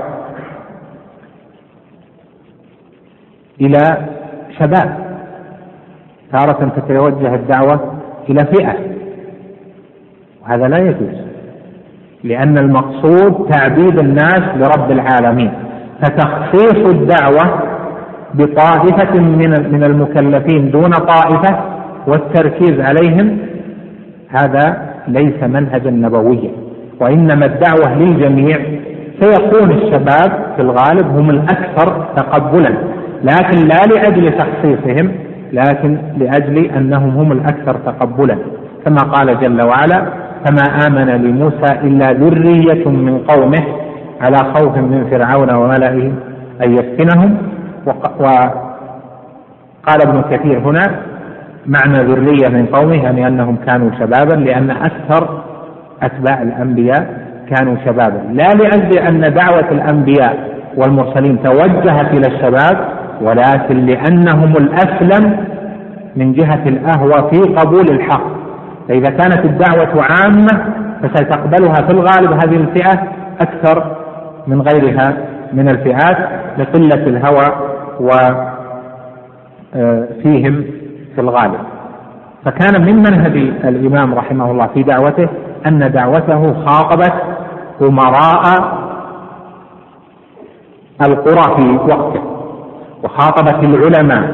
إلى شباب، تارة تتوجه الدعوة إلى فئة، وهذا لا يجوز، لأن المقصود تعبيد الناس لرب العالمين. فتخصيص الدعوة بطائفة من المكلفين دون طائفة والتركيز عليهم هذا ليس منهجا نبويا، وإنما الدعوة للجميع. سيكون الشباب في الغالب هم الأكثر تقبلا، لكن لا لأجل تخصيصهم، لكن لأجل أنهم هم الأكثر تقبلا، كما قال جل وعلا: فما آمن لموسى إلا ذرية من قومه على خوف من فرعون وملئه أن يفتنهم. وقال ابن كثير هنا معنى ذرية من قومه يعني أنهم كانوا شبابا، لأن أكثر أتباع الأنبياء كانوا شبابا، لا لأجل أن دعوة الأنبياء والمرسلين توجهت إلى الشباب، ولكن لأنهم الأسلم من جهة الأهوى في قبول الحق. فإذا كانت الدعوة عامة فستقبلها في الغالب هذه الفئة أكثر من غيرها من الفئات لقلة الهوى وفيهم في الغالب. فكان من منهج الإمام رحمه الله في دعوته أن دعوته خاطبت أمراء القرى في وقته، وخاطبت العلماء،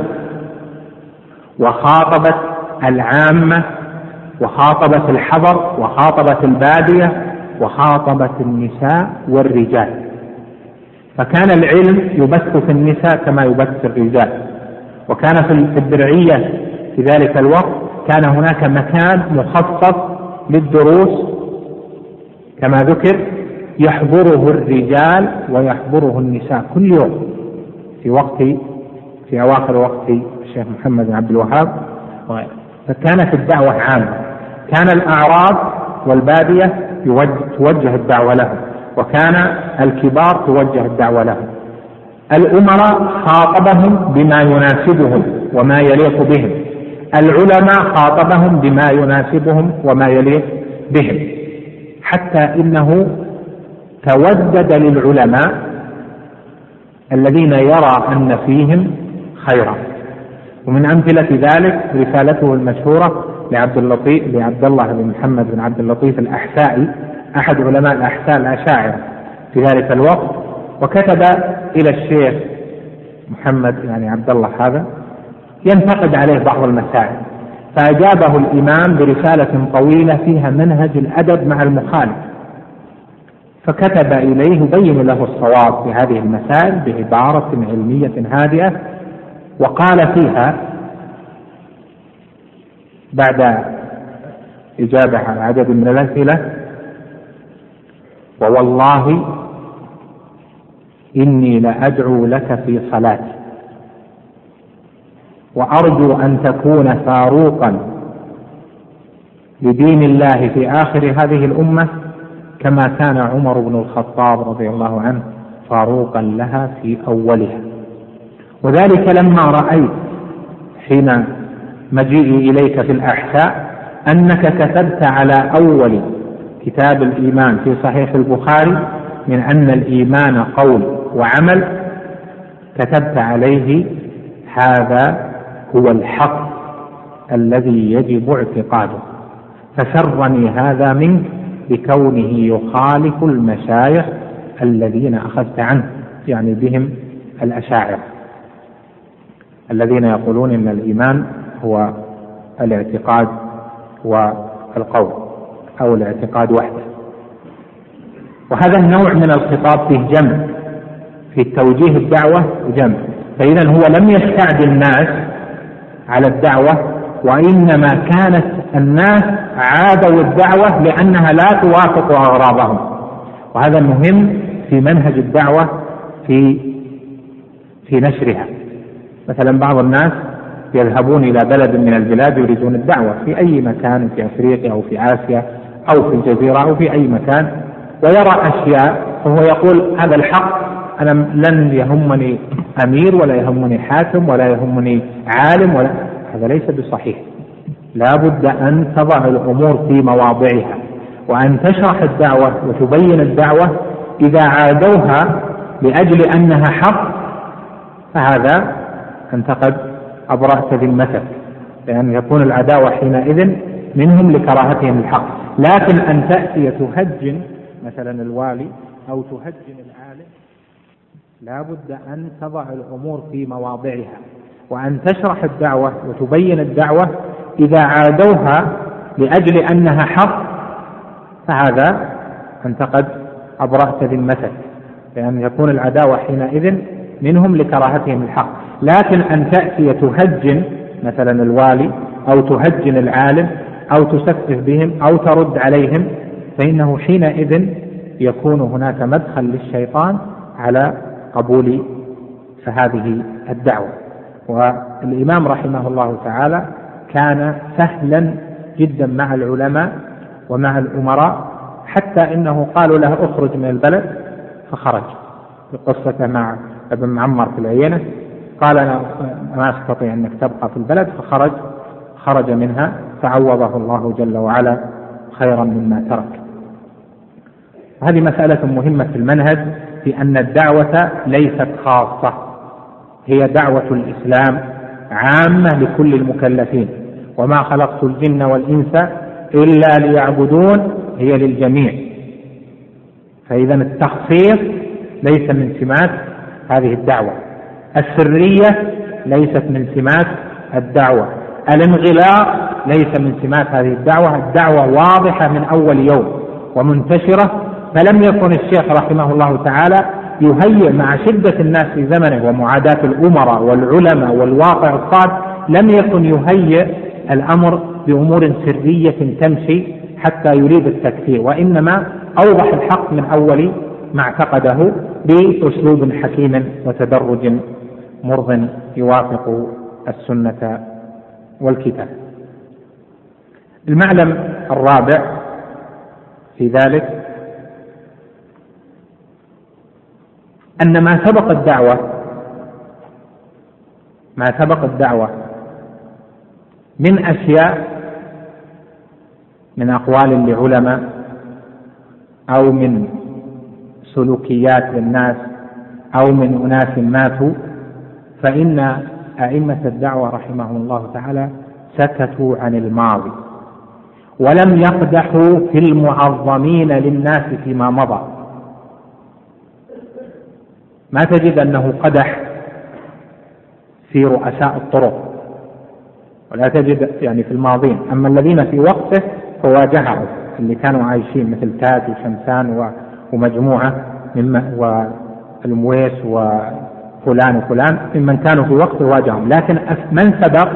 وخاطبت العامة، وخاطبت الحضر، وخاطبت البادية، وخاطبت النساء والرجال. فكان العلم يبث في النساء كما يبث في الرجال. وكان في الدرعية في ذلك الوقت كان هناك مكان مخصص للدروس كما ذكر، يحضره الرجال ويحضره النساء كل يوم في أواخر وقت الشيخ محمد بن عبد الوهاب وغيره. فكانت الدعوة عامة، كان الأعراب والبادية توجه الدعوة لهم، وكان الكبار توجه الدعوة لهم. الأمراء خاطبهم بما يناسبهم وما يليق بهم، العلماء خاطبهم بما يناسبهم وما يليق بهم، حتى إنه تودد للعلماء الذين يرى أن فيهم خيرا. ومن أمثلة ذلك رسالته المشهورة لعبد الله بن محمد بن عبد اللطيف الأحسائي، أحد علماء الأحساء الأشاعرة في ذلك الوقت، وكتب إلى الشيخ محمد عبد الله هذا ينتقد عليه بعض المسائل، فأجابه الإمام برسالة طويلة فيها منهج الأدب مع المخالف، فكتب إليه يبين له الصواب في هذه المسائل بعبارة علمية هادئة، وقال فيها بعد إجابة على عدد من الأسئلة: ووالله إني لأدعو لك في صلاتي، وأرجو أن تكون فاروقا لدين الله في آخر هذه الأمة كما كان عمر بن الخطاب رضي الله عنه فاروقا لها في أولها. وذلك لما رأيت حين مجيئي إليك في الأحساء أنك كتبت على أول كتاب الإيمان في صحيح البخاري من أن الإيمان قول وعمل، كتبت عليه: هذا هو الحق الذي يجب اعتقاده. فسرني هذا منك بكونه يخالف المشايخ الذين أخذت عنه، يعني بهم الأشاعرة الذين يقولون إن الإيمان هو الاعتقاد والقول أو الاعتقاد وحده. وهذا النوع من الخطاب فيه جمع، في توجيه الدعوة وجمع. فإذا هو لم يستعد الناس على الدعوة، وإنما كانت الناس عادوا الدعوة لأنها لا توافق أغراضهم. وهذا مهم في منهج الدعوة في نشرها. مثلا بعض الناس يذهبون إلى بلد من البلاد يريدون الدعوة في أي مكان، في أفريقيا أو في آسيا أو في الجزيرة أو في أي مكان، ويرى أشياء فهو يقول: هذا الحق، أنا لن يهمني أمير ولا يهمني حاكم ولا يهمني عالم هذا ليس بصحيح. لا بد أن تضع الأمور في مواضعها، وأن تشرح الدعوة وتبين الدعوة. إذا عادوها لأجل أنها حق فهذا أنت قد أبرأت ذمتك، لأن يكون العداوة حينئذ منهم لكراهتهم الحق. لكن أن تأتي تهجن مثلا الوالي أو تهجن العالم، لا بد أن تضع الأمور في مواضعها، وأن تشرح الدعوة وتبين الدعوة. إذا عادوها لأجل أنها حق فهذا أنت قد أبرأت ذمتك، لأن يكون العداوة حينئذ منهم لكراهتهم الحق. لكن أن تأتي تهجن مثلا الوالي أو تهجن العالم أو تسفه بهم أو ترد عليهم، فإنه حينئذ يكون هناك مدخل للشيطان على قبول هذه الدعوة. والإمام رحمه الله تعالى كان سهلا جدا مع العلماء ومع الأمراء، حتى إنه قالوا له اخرج من البلد فخرج، في قصته مع ابن معمر في العينة، قال أنا ما أستطيع أنك تبقى في البلد، خرج منها فعوضه الله جل وعلا خيرا مما ترك. هذه مسألة مهمة في المنهج، في أن الدعوة ليست خاصة، هي دعوة الإسلام عامة لكل المكلفين، وما خلقت الجن والإنس إلا ليعبدون، هي للجميع. فإذا التخصيص ليس من سمات هذه الدعوة، السرية ليست من سمات الدعوة، الانغلاق ليس من سمات هذه الدعوة. الدعوة واضحة من أول يوم ومنتشرة، فلم يكن الشيخ رحمه الله تعالى يهيئ مع شدة الناس في زمنه ومعاداة الأمراء والعلماء والواقع الصعب، لم يكن يهيئ الأمر بأمور سرية تمشي حتى يريد التكفير، وإنما أوضح الحق من أول ما اعتقده بأسلوب حكيم وتدرج مرض يوافق السنة والكتاب. المعلم الرابع في ذلك أن ما سبق الدعوة من أشياء، من أقوال لعلماء أو من سلوكيات للناس أو من أناس ماتوا، فإن أئمة الدعوة رحمهم الله تعالى سكتوا عن الماضي ولم يقدحوا في المعظمين للناس فيما مضى. ما تجد أنه قدح في رؤساء الطرق، ولا تجد يعني في الماضين. أما الذين في وقته فواجهوا، اللي كانوا عايشين مثل تاج وشمسان ومجموعة والمويس وفلان وفلان ممن كانوا في وقته واجههم، لكن من سبق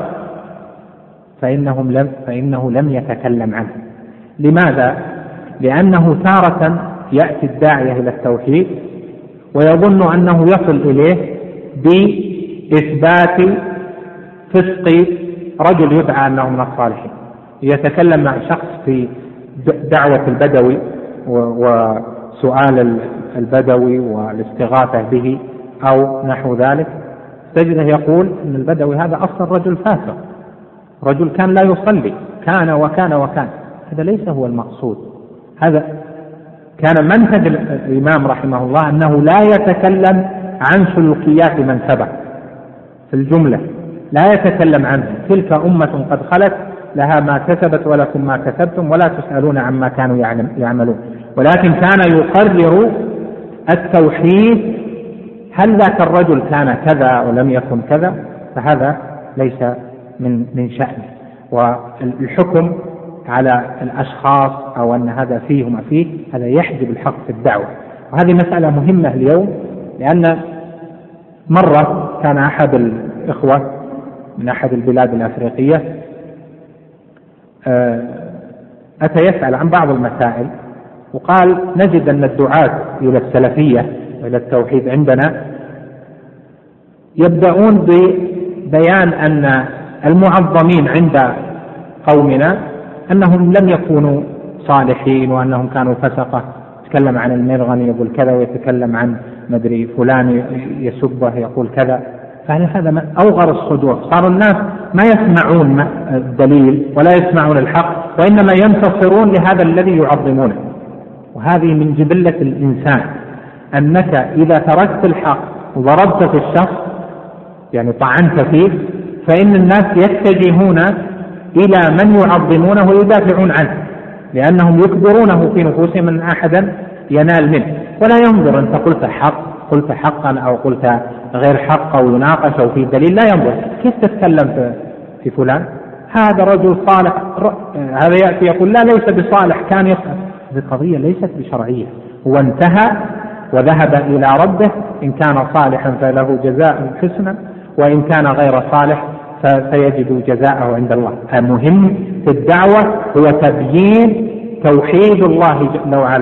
فإنه لم يتكلم عنه. لماذا؟ لأنه تارة يأتي الداعية إلى التوحيد ويظن أنه يصل إليه بإثبات فسق رجل يدعى أنه من الصالحين. يتكلم مع شخص في دعوة البدوي وسؤال البدوي والاستغاثة به أو نحو ذلك، تجده يقول أن البدوي هذا أصلا رجل فاسق، رجل كان لا يصلي، كان وكان وكان. هذا ليس هو المقصود. هذا كان منهج الإمام رحمه الله أنه لا يتكلم عن سلوكيات من سبق في الجملة، لا يتكلم عنه. تلك أمة قد خلت لها ما كسبت ولكم ما كسبتم ولا تسألون عما كانوا يعملون. ولكن كان يقرر التوحيد، هل ذاك الرجل كان كذا ولم يكن كذا، فهذا ليس من شأنه. والحكم على الأشخاص أو أن هذا فيه وما فيه، هذا يحجب الحق في الدعوة. وهذه مسألة مهمة اليوم، لأن مرة كان أحد الإخوة من أحد البلاد الأفريقية أتى يسأل عن بعض المسائل، وقال نجد أن الدعاة إلى السلفية وإلى التوحيد عندنا يبدأون ببيان أن المعظمين عند قومنا أنهم لم يكونوا صالحين وأنهم كانوا فسقة. يتكلم عن المرغني يقول كذا، ويتكلم عن مدري فلان يسبه يقول كذا. فهذا أوغر الصدور. صار الناس ما يسمعون الدليل ولا يسمعون الحق، وإنما ينتصرون لهذا الذي يعظمونه. وهذه من جبلة الإنسان، أنك إذا تركت الحق وضربت في الشخص يعني طعنت فيه، فإن الناس يتجهون إلى من يعظمونه ويدافعون عنه، لأنهم يكبرونه في نفوسهم أن أحدا ينال منه، ولا ينظر أنت قلت حقا أو قلت غير حق أو يناقش أو في دليل. لا ينظر كيف تتكلم في فلان، هذا رجل صالح، هذا يأتي يقول لا ليس بصالح، كان يفعل. هذه قضية ليست بشرعية. هو انتهى وذهب إلى ربه، إن كان صالحا فله جزاء حسنا، وإن كان غير صالح فيجد جزاءه عند الله. المهم في الدعوة هو تبيين توحيد الله جل وعلا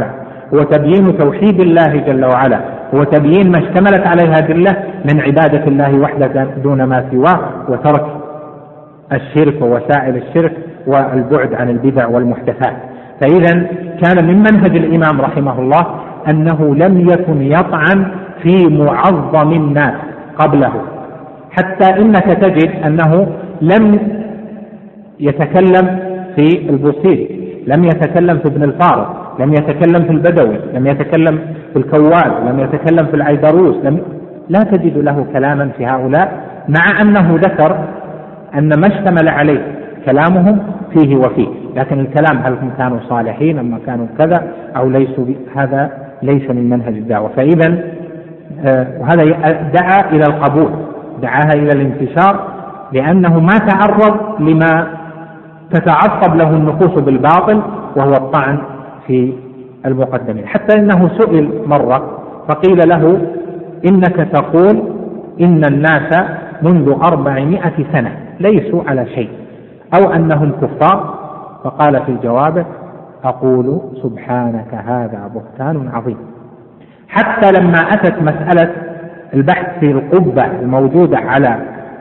هو تبيين توحيد الله جل وعلا، هو تبيين ما اشتملت عليها أدلة من عبادة الله وحده دون ما سواه، وترك الشرك ووسائل الشرك والبعد عن البدع والمحدثات. فإذا كان من منهج الإمام رحمه الله أنه لم يكن يطعن في معظم الناس قبله، حتى إنك تجد أنه لم يتكلم في البوصيري، لم يتكلم في ابن الفارض، لم يتكلم في البدوي، لم يتكلم في الكوال، لم يتكلم في العيدروس، لا تجد له كلاما في هؤلاء، مع أنه ذكر أن ما اشتمل عليه كلامهم فيه وفيه، لكن الكلام هل هم كانوا صالحين أم كانوا كذا أو ليسوا، هذا ليس من منهج الدعوة. فإذا وهذا دعا إلى القبول، دعاها إلى الانتشار، لأنه ما تعرض لما تتعصب له النفوس بالباطل وهو الطعن في المقدمين. حتى إنه سئل مرة فقيل له إنك تقول إن الناس منذ 400 سنة ليسوا على شيء أو أنهم كفار، فقال في الجواب أقول سبحانك هذا بهتان عظيم. حتى لما أتت مسألة البحث في القبة الموجودة على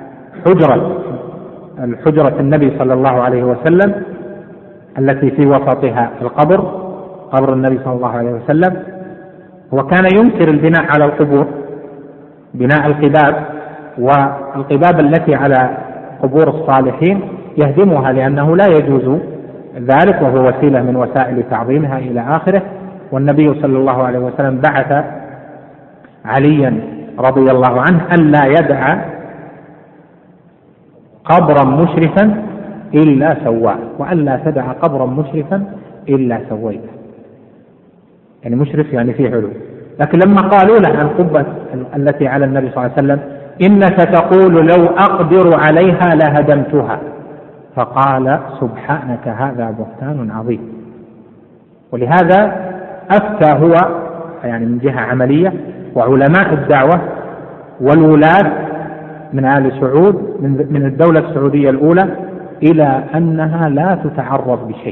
الحجرة النبي صلى الله عليه وسلم التي في وسطها القبر، قبر النبي صلى الله عليه وسلم، وكان ينكر البناء على القبور، بناء القباب، والقباب التي على قبور الصالحين يهدمها لأنه لا يجوز ذلك، وهو وسيلة من وسائل تعظيمها إلى آخره. والنبي صلى الله عليه وسلم بعث عليا رضي الله عنه ألا يدع قبرا مشرفا إلا سواه، وألا تدع قبرا مشرفا إلا سويته، يعني مشرف يعني فيه علو. لكن لما قالوا له عن القبة التي على النبي صلى الله عليه وسلم إنك تقول لو أقدر عليها لهدمتها، فقال سبحانك هذا بهتان عظيم. ولهذا أفتى هو يعني من جهة عملية، وعلماء الدعوة والولاة من آل سعود من الدولة السعودية الأولى إلى أنها لا تتعرض بشيء،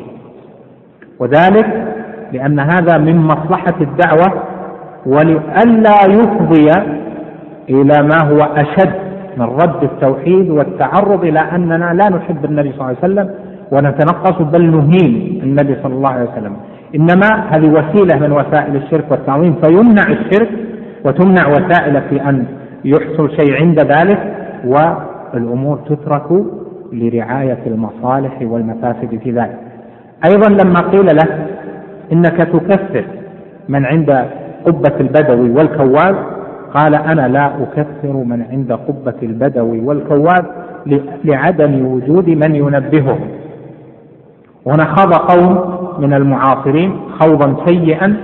وذلك لأن هذا من مصلحة الدعوة، ولئلا يفضي إلى ما هو أشد من رد التوحيد والتعرض إلى أننا لا نحب النبي صلى الله عليه وسلم ونتنقص بل نهين النبي صلى الله عليه وسلم. إنما هذه وسيلة من وسائل الشرك والتعظيم، فيمنع الشرك وتمنع وسائل في أن يحصل شيء عند ذلك، والأمور تترك لرعاية المصالح والمفاسد في ذلك. أيضا لما قيل له إنك تكفر من عند قبة البدوي والكواب، قال أنا لا أكفر من عند قبة البدوي والكواب لعدم وجود من ينبههم. وهنا خاض قوم من المعاصرين خوضا سيئا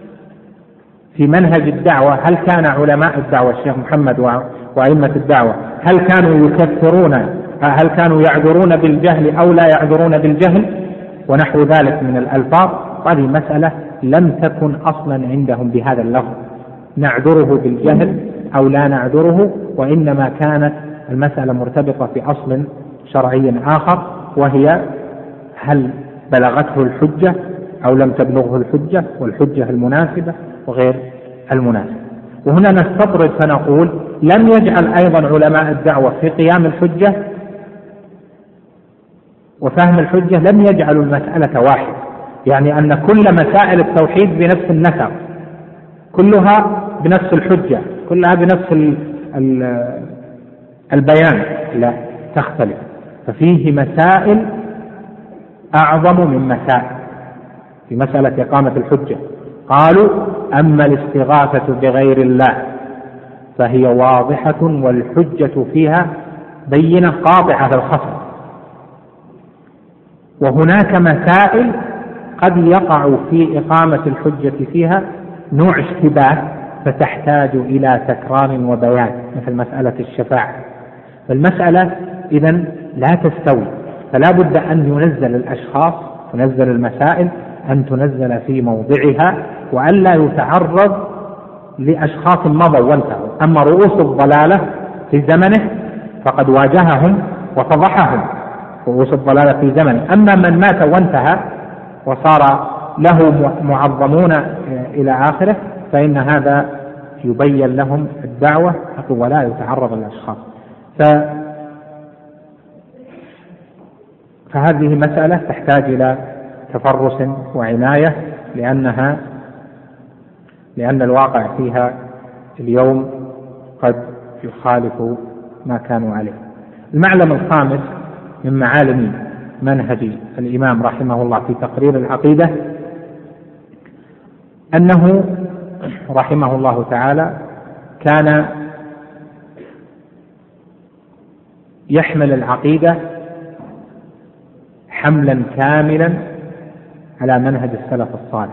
في منهج الدعوة. هل كان علماء الدعوة الشيخ محمد وأئمة الدعوة هل كانوا يكفرون، هل كانوا يعذرون بالجهل أو لا يعذرون بالجهل ونحو ذلك من الألفاظ؟ هذه مسألة لم تكن أصلا عندهم بهذا اللفظ، نعذره بالجهل أو لا نعذره، وإنما كانت المسألة مرتبطة في أصل شرعي آخر، وهي هل بلغته الحجة أو لم تبلغه الحجة، والحجة المناسبة وغير المناسبة. وهنا نستطرد فنقول لم يجعل أيضا علماء الدعوة في قيام الحجة وفهم الحجة لم يجعلوا المسألة واحدة، يعني أن كل مسائل التوحيد بنفس النسق، كلها بنفس الحجة، كلها بنفس البيان، لا تختلف. ففيه مسائل أعظم من مسائل في مسألة إقامة الحجة. قالوا أما الاستغاثة بغير الله فهي واضحة والحجة فيها بينة قاطعة الخصم، وهناك مسائل قد يقع في إقامة الحجة فيها نوع اشتباه فتحتاج إلى تكرار وبيان، مثل مسألة الشفاعة. فالمسألة إذن لا تستوي، فلا بد أن ينزل الأشخاص، تنزل المسائل أن تنزل في موضعها، وألا يتعرض لأشخاص مضوا وانتهوا. أما رؤوس الضلالة في زمنه فقد واجههم وفضحهم، رؤوس الضلالة في زمنه. أما من مات وانتهى وصار له معظمون إلى آخره، فإن هذا يبين لهم الدعوة ولا يتعرض الأشخاص. فهذه مسألة تحتاج إلى تفرس وعناية، لأن الواقع فيها اليوم قد يخالف ما كانوا عليه. المعلم الخامس من معالم منهج الإمام رحمه الله في تقرير العقيدة أنه رحمه الله تعالى كان يحمل العقيدة حملا كاملا على منهج السلف الصالح،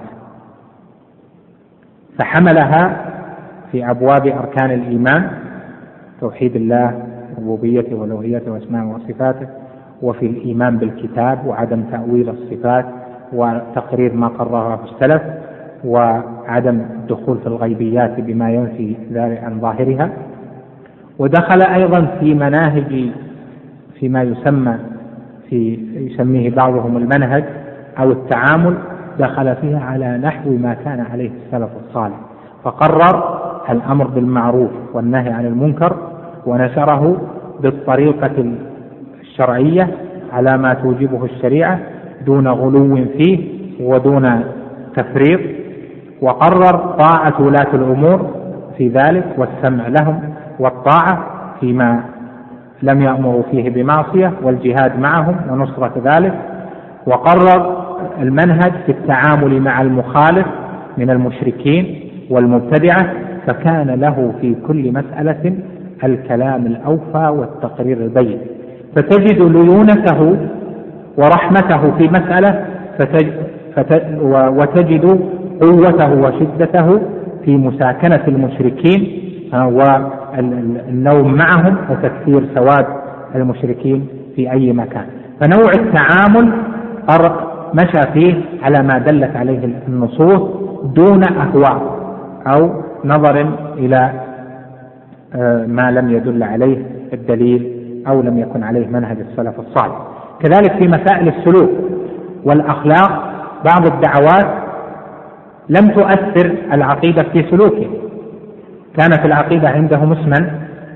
فحملها في أبواب أركان الإيمان: توحيد الله، ربوبيته والوهيته وأسمائه وصفاته، وفي الإيمان بالكتاب وعدم تأويل الصفات وتقرير ما قرره السلف، وعدم الدخول في الغيبيات بما ينفي ذلك عن ظاهرها. ودخل أيضا في مناهج فيما يسميه بعضهم المنهج أو التعامل، دخل فيها على نحو ما كان عليه السلف الصالح، فقرر الأمر بالمعروف والنهي عن المنكر، ونشره بالطريقة الشرعية على ما توجبه الشريعة دون غلو فيه ودون تفريط، وقرر طاعة ولاة الأمور في ذلك والسمع لهم والطاعة فيما لم يأمروا فيه بمعصية، والجهاد معهم ونصرة ذلك. وقرر المنهج في التعامل مع المخالف من المشركين والمبتدعة، فكان له في كل مسألة الكلام الأوفى والتقرير البين. فتجد ليونته ورحمته في مسألة، وتجد قوته وشدته في مساكنة المشركين والنوم معهم وتكثير سواد المشركين في أي مكان. فنوع التعامل مشى فيه على ما دلت عليه النصوص دون أهواء أو نظر إلى ما لم يدل عليه الدليل أو لم يكن عليه منهج السلف الصالح. كذلك في مسائل السلوك والأخلاق بعض الدعوات لم تؤثر العقيدة في سلوكه، كانت العقيدة عندهم اسما.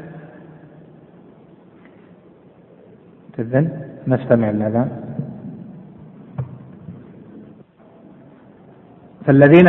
تذن نستمع الأذان. فالذين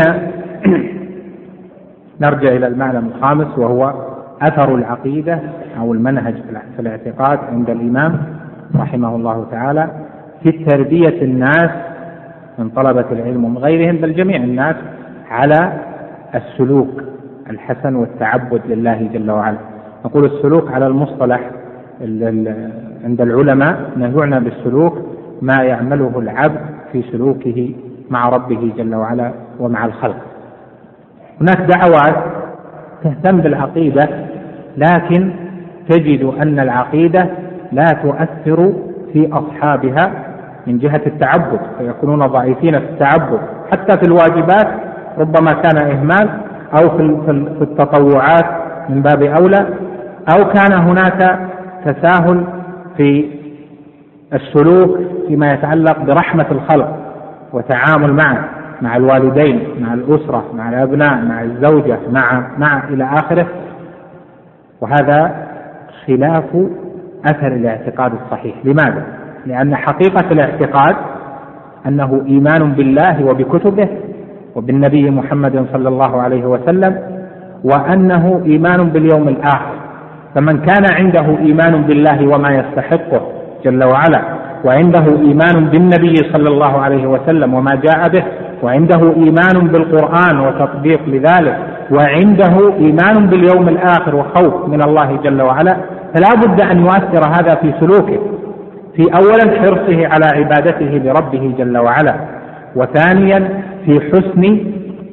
نرجع إلى المعلم الخامس، وهو أثر العقيدة أو المنهج في الاعتقاد عند الإمام رحمه الله تعالى في تربية الناس من طلبة العلم ومن غيرهم، بل جميع الناس، على السلوك الحسن والتعبد لله جل وعلا. نقول السلوك على المصطلح عند العلماء يعنى بالسلوك ما يعمله العبد في سلوكه مع ربه جل وعلا ومع الخلق. هناك دعوات تهتم بالعقيدة، لكن تجد أن العقيدة لا تؤثر في أصحابها من جهة التعبد، فيكونون ضعيفين في التعبد حتى في الواجبات، ربما كان إهمال، أو في التطوعات من باب أولى، أو كان هناك تساهل في السلوك فيما يتعلق برحمة الخلق وتعامل مع الوالدين، مع الأسرة، مع الأبناء، مع الزوجة، مع إلى آخره. وهذا خلاف أثر الاعتقاد الصحيح. لماذا؟ لأن حقيقة الاعتقاد أنه إيمان بالله وبكتبه وبالنبي محمد صلى الله عليه وسلم، وأنه إيمان باليوم الآخر. فمن كان عنده إيمان بالله وما يستحقه جل وعلا، وعنده إيمان بالنبي صلى الله عليه وسلم وما جاء به، وعنده إيمان بالقرآن وتطبيق لذلك، وعنده إيمان باليوم الآخر وخوف من الله جل وعلا، فلا بد أن يؤثر هذا في سلوكه، في أولا حرصه على عبادته لربه جل وعلا، وثانيا في حسن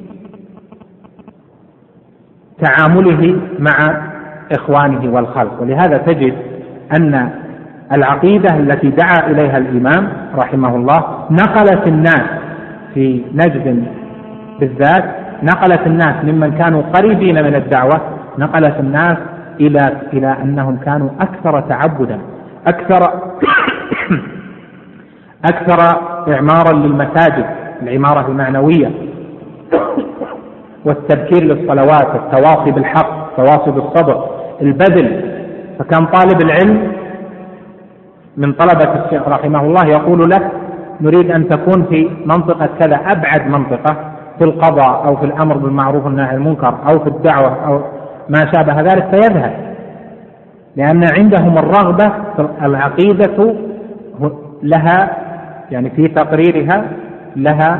تعامله مع إخوانه والخلق. ولهذا تجد أن العقيدة التي دعا إليها الإمام رحمه الله نقلت الناس في نجد بالذات، نقلت الناس ممن كانوا قريبين من الدعوة، نقلت الناس إلى أنهم كانوا أكثر تعبدا، أكثر إعمارا للمساجد العمارة المعنوية والتذكير للصلوات، التواصي بالحق، التواصي بالصبر، البذل. فكان طالب العلم من طلبة الشيخ رحمه الله يقول له: نريد أن تكون في منطقة كذا، أبعد منطقة في القضاء أو في الأمر بالمعروف والنهي عن المنكر أو في الدعوة أو ما شابه ذلك، فيذهب، لأن عندهم الرغبة في العقيدة لها يعني في تقريرها لها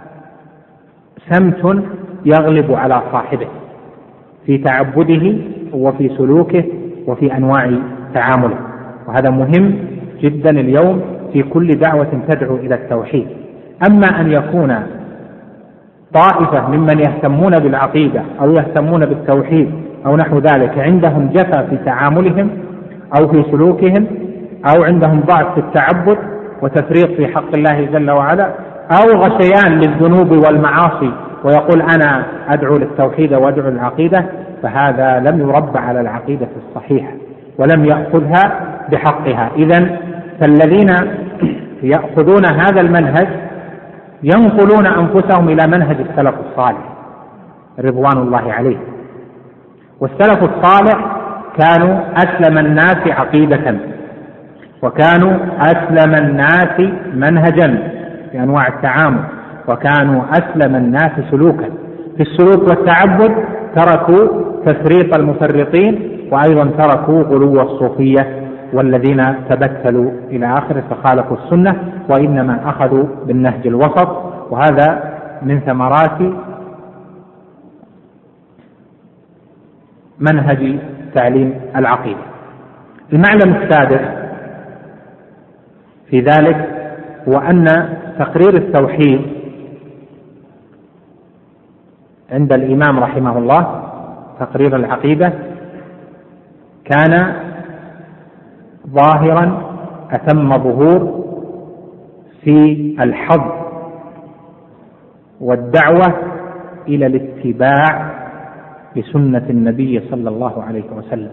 سمت يغلب على صاحبه في تعبده وفي سلوكه وفي أنواع تعامله. وهذا مهم جدا اليوم في كل دعوة تدعو إلى التوحيد. أما أن يكون طائفة ممن يهتمون بالعقيدة أو يهتمون بالتوحيد أو نحو ذلك عندهم جفا في تعاملهم أو في سلوكهم، أو عندهم ضعف في التعبد وتفريط في حق الله جل وعلا، أو غشيان للذنوب والمعاصي ويقول أنا أدعو للتوحيد وأدعو للعقيدة، فهذا لم يربى على العقيدة الصحيحة ولم يأخذها بحقها. إذن فالذين يأخذون هذا المنهج ينقلون أنفسهم إلى منهج السلف الصالح رضوان الله عليه. والسلف الصالح كانوا أسلم الناس عقيدة، وكانوا أسلم الناس منهجا في أنواع التعامل، وكانوا أسلم الناس سلوكا. في السلوك والتعبد تركوا تفريط المفرطين، وأيضا تركوا غلو الصوفية والذين تبتلوا إلى آخره فخالفوا السنة، وإنما أخذوا بالنهج الوسط. وهذا من ثمرات منهج تعليم العقيدة. المعلم السادس في ذلك هو أن تقرير التوحيد عند الإمام رحمه الله، تقرير العقيدة، كان ظاهرا أتم ظهور في الحظ والدعوة إلى الاتباع لسنة النبي صلى الله عليه وسلم.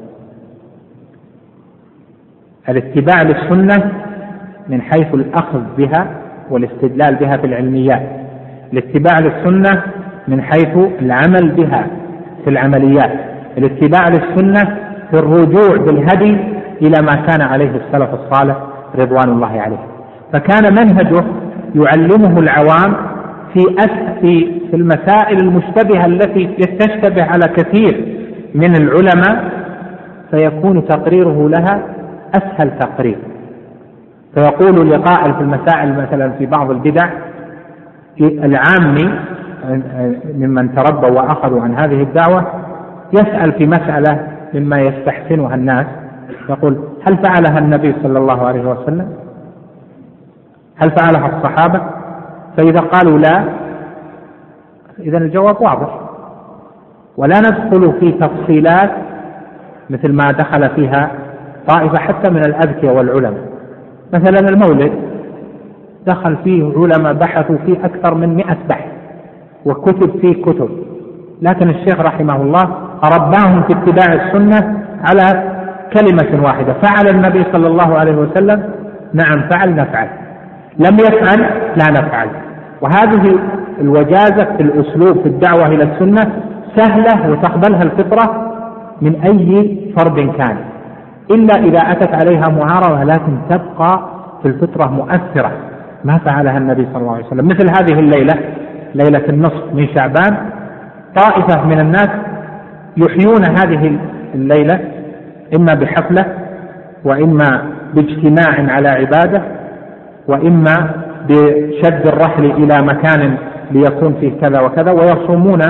الاتباع للسنة من حيث الأخذ بها والاستدلال بها في العلميات، الاتباع للسنة من حيث العمل بها في العمليات، الاتباع للسنة في الرجوع بالهدي إلى ما كان عليه السلف الصالح رضوان الله عليه. فكان منهجه يعلمه العوام في المسائل المشتبهة التي تشتبه على كثير من العلماء، فيكون تقريره لها أسهل تقرير. فيقول لقائل في المسائل مثلا في بعض البدع، العامي ممن تربوا وأخذوا عن هذه الدعوة يسأل في مسألة مما يستحسنها الناس، يقول: هل فعلها النبي صلى الله عليه وسلم؟ هل فعلها الصحابة؟ فإذا قالوا لا، إذن الجواب واضح، ولا ندخل في تفصيلات مثل ما دخل فيها طائفة حتى من الأذكياء والعلماء. مثلا المولد دخل فيه علماء بحثوا فيه أكثر من 100 بحث وكتب فيه كتب، لكن الشيخ رحمه الله رباهم في اتباع السنة على كلمة واحدة: فعل النبي صلى الله عليه وسلم؟ نعم فعل، نفعل. لم يفعل؟ لا نفعل. وهذه الوجازة في الأسلوب في الدعوة إلى السنة سهلة وتقبلها الفطرة من أي فرد كان، إلا إذا أتت عليها معارضة، لكن تبقى في الفطرة مؤثرة. ما فعلها النبي صلى الله عليه وسلم. مثل هذه الليلة، ليلة النصف من شعبان، طائفة من الناس يحيون هذه الليلة إما بحفلة، وإما باجتماع على عبادة، وإما بشد الرحل إلى مكان ليكون فيه كذا وكذا، ويصومون،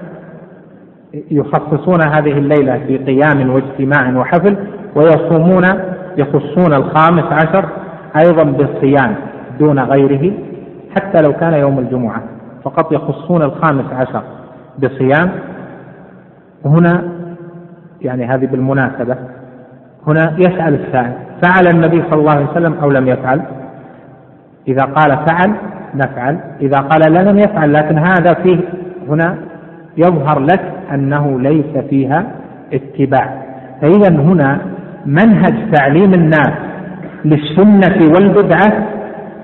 يخصصون هذه الليلة بقيام واجتماع وحفل، ويصومون، يخصون 15 أيضا بالصيام دون غيره، حتى لو كان يوم الجمعة فقط يخصون 15 بصيام. وهنا يعني هذه بالمناسبة، هنا يسأل السائل: فعل النبي صلى الله عليه وسلم أو لم يفعل؟ إذا قال فعل نفعل، إذا قال لا لم يفعل، لكن هذا فيه هنا يظهر لك أنه ليس فيها اتباع. فإذا هنا منهج تعليم الناس للسنة والبدعة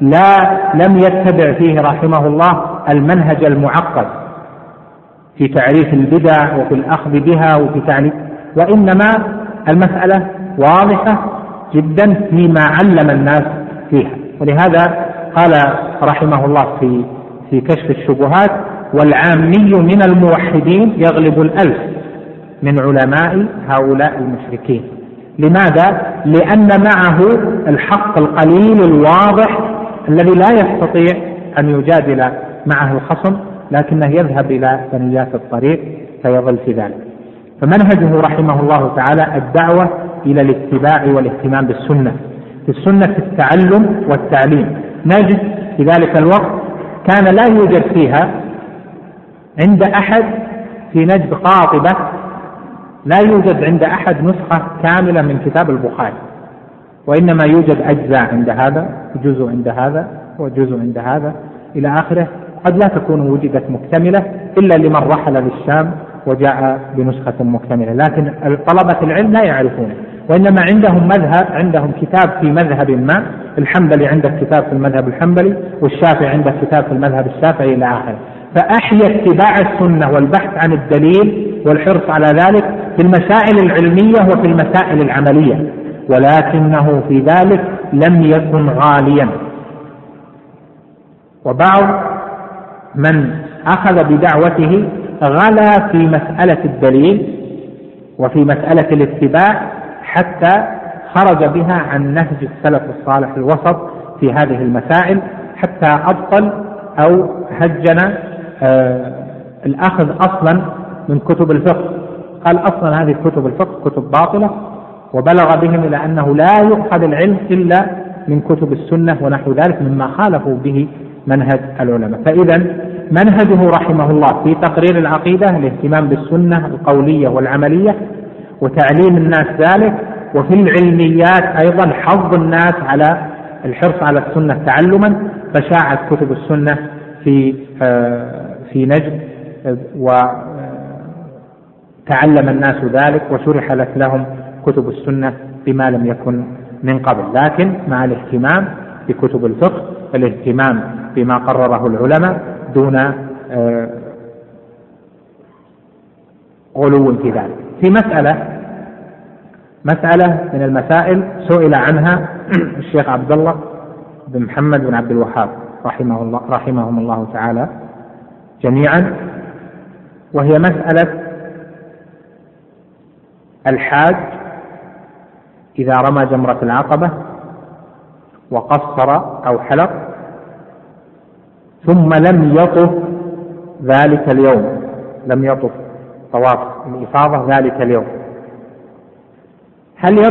لم يتبع فيه رحمه الله المنهج المعقد في تعريف البدع وفي الأخذ بها وفي تعريف، وإنما المسألة واضحة جدا فيما علم الناس فيها. ولهذا قال رحمه الله في كشف الشبهات: والعامي من الموحدين يغلب الألف من علماء هؤلاء المشركين. لماذا؟ لأن معه الحق القليل الواضح الذي لا يستطيع أن يجادل معه الخصم، لكنه يذهب إلى ثنيات الطريق فيظل في ذلك. فمنهجه رحمه الله تعالى الدعوة إلى الاتباع والاهتمام بالسنة، في السنة في التعلم والتعليم. نجد في ذلك الوقت كان لا يوجد فيها عند أحد في نجد قاطبة، لا يوجد عند أحد نسخة كاملة من كتاب البخاري، وإنما يوجد أجزاء عند هذا وجزء عند هذا وجزء عند هذا إلى آخره. قد لا تكون وجدت مكتملة إلا لمن رحل للشام وجاء بنسخة مكتملة، لكن طلبة العلم لا يعرفونه، وإنما عندهم مذهب، عندهم كتاب في مذهب ما. الحنبلي عنده كتاب في المذهب الحنبلي، والشافعي عنده كتاب في المذهب الشافعي إلى آخره. فأحيا اتباع السنة والبحث عن الدليل والحرص على ذلك في المسائل العلمية وفي المسائل العملية، ولكنه في ذلك لم يكن غاليا. وبعض من أخذ بدعوته غلا في مسألة الدليل وفي مسألة الاتباع حتى خرج بها عن نهج السلف الصالح الوسط في هذه المسائل، حتى أبطل أو هجن الأخذ أصلا من كتب الفقه. قال أصلا هذه كتب الفقه كتب باطلة، وبلغ بهم إلى أنه لا يؤخذ العلم إلا من كتب السنة ونحو ذلك مما خالفوا به منهج العلماء. فإذا منهجه رحمه الله في تقرير العقيدة الاهتمام بالسنة القولية والعملية وتعليم الناس ذلك، وفي العلميات أيضا حظ الناس على الحرص على السنة تعلما، فشاعت كتب السنة في نجد وتعلم الناس ذلك وشرحت لهم كتب السنة بما لم يكن من قبل، لكن مع الاهتمام بكتب الفقه والاهتمام بما قرره العلماء دون غلو في ذلك. في مسألة من المسائل سئل عنها الشيخ عبد الله بن محمد بن عبد الوهاب رحمهم الله تعالى جميعا، وهي مسألة الحاج إذا رمى جمرة العقبة وقصر أو حلق ثم لم يطف ذلك اليوم، لم يطف طواف الإفاضة ذلك اليوم، هل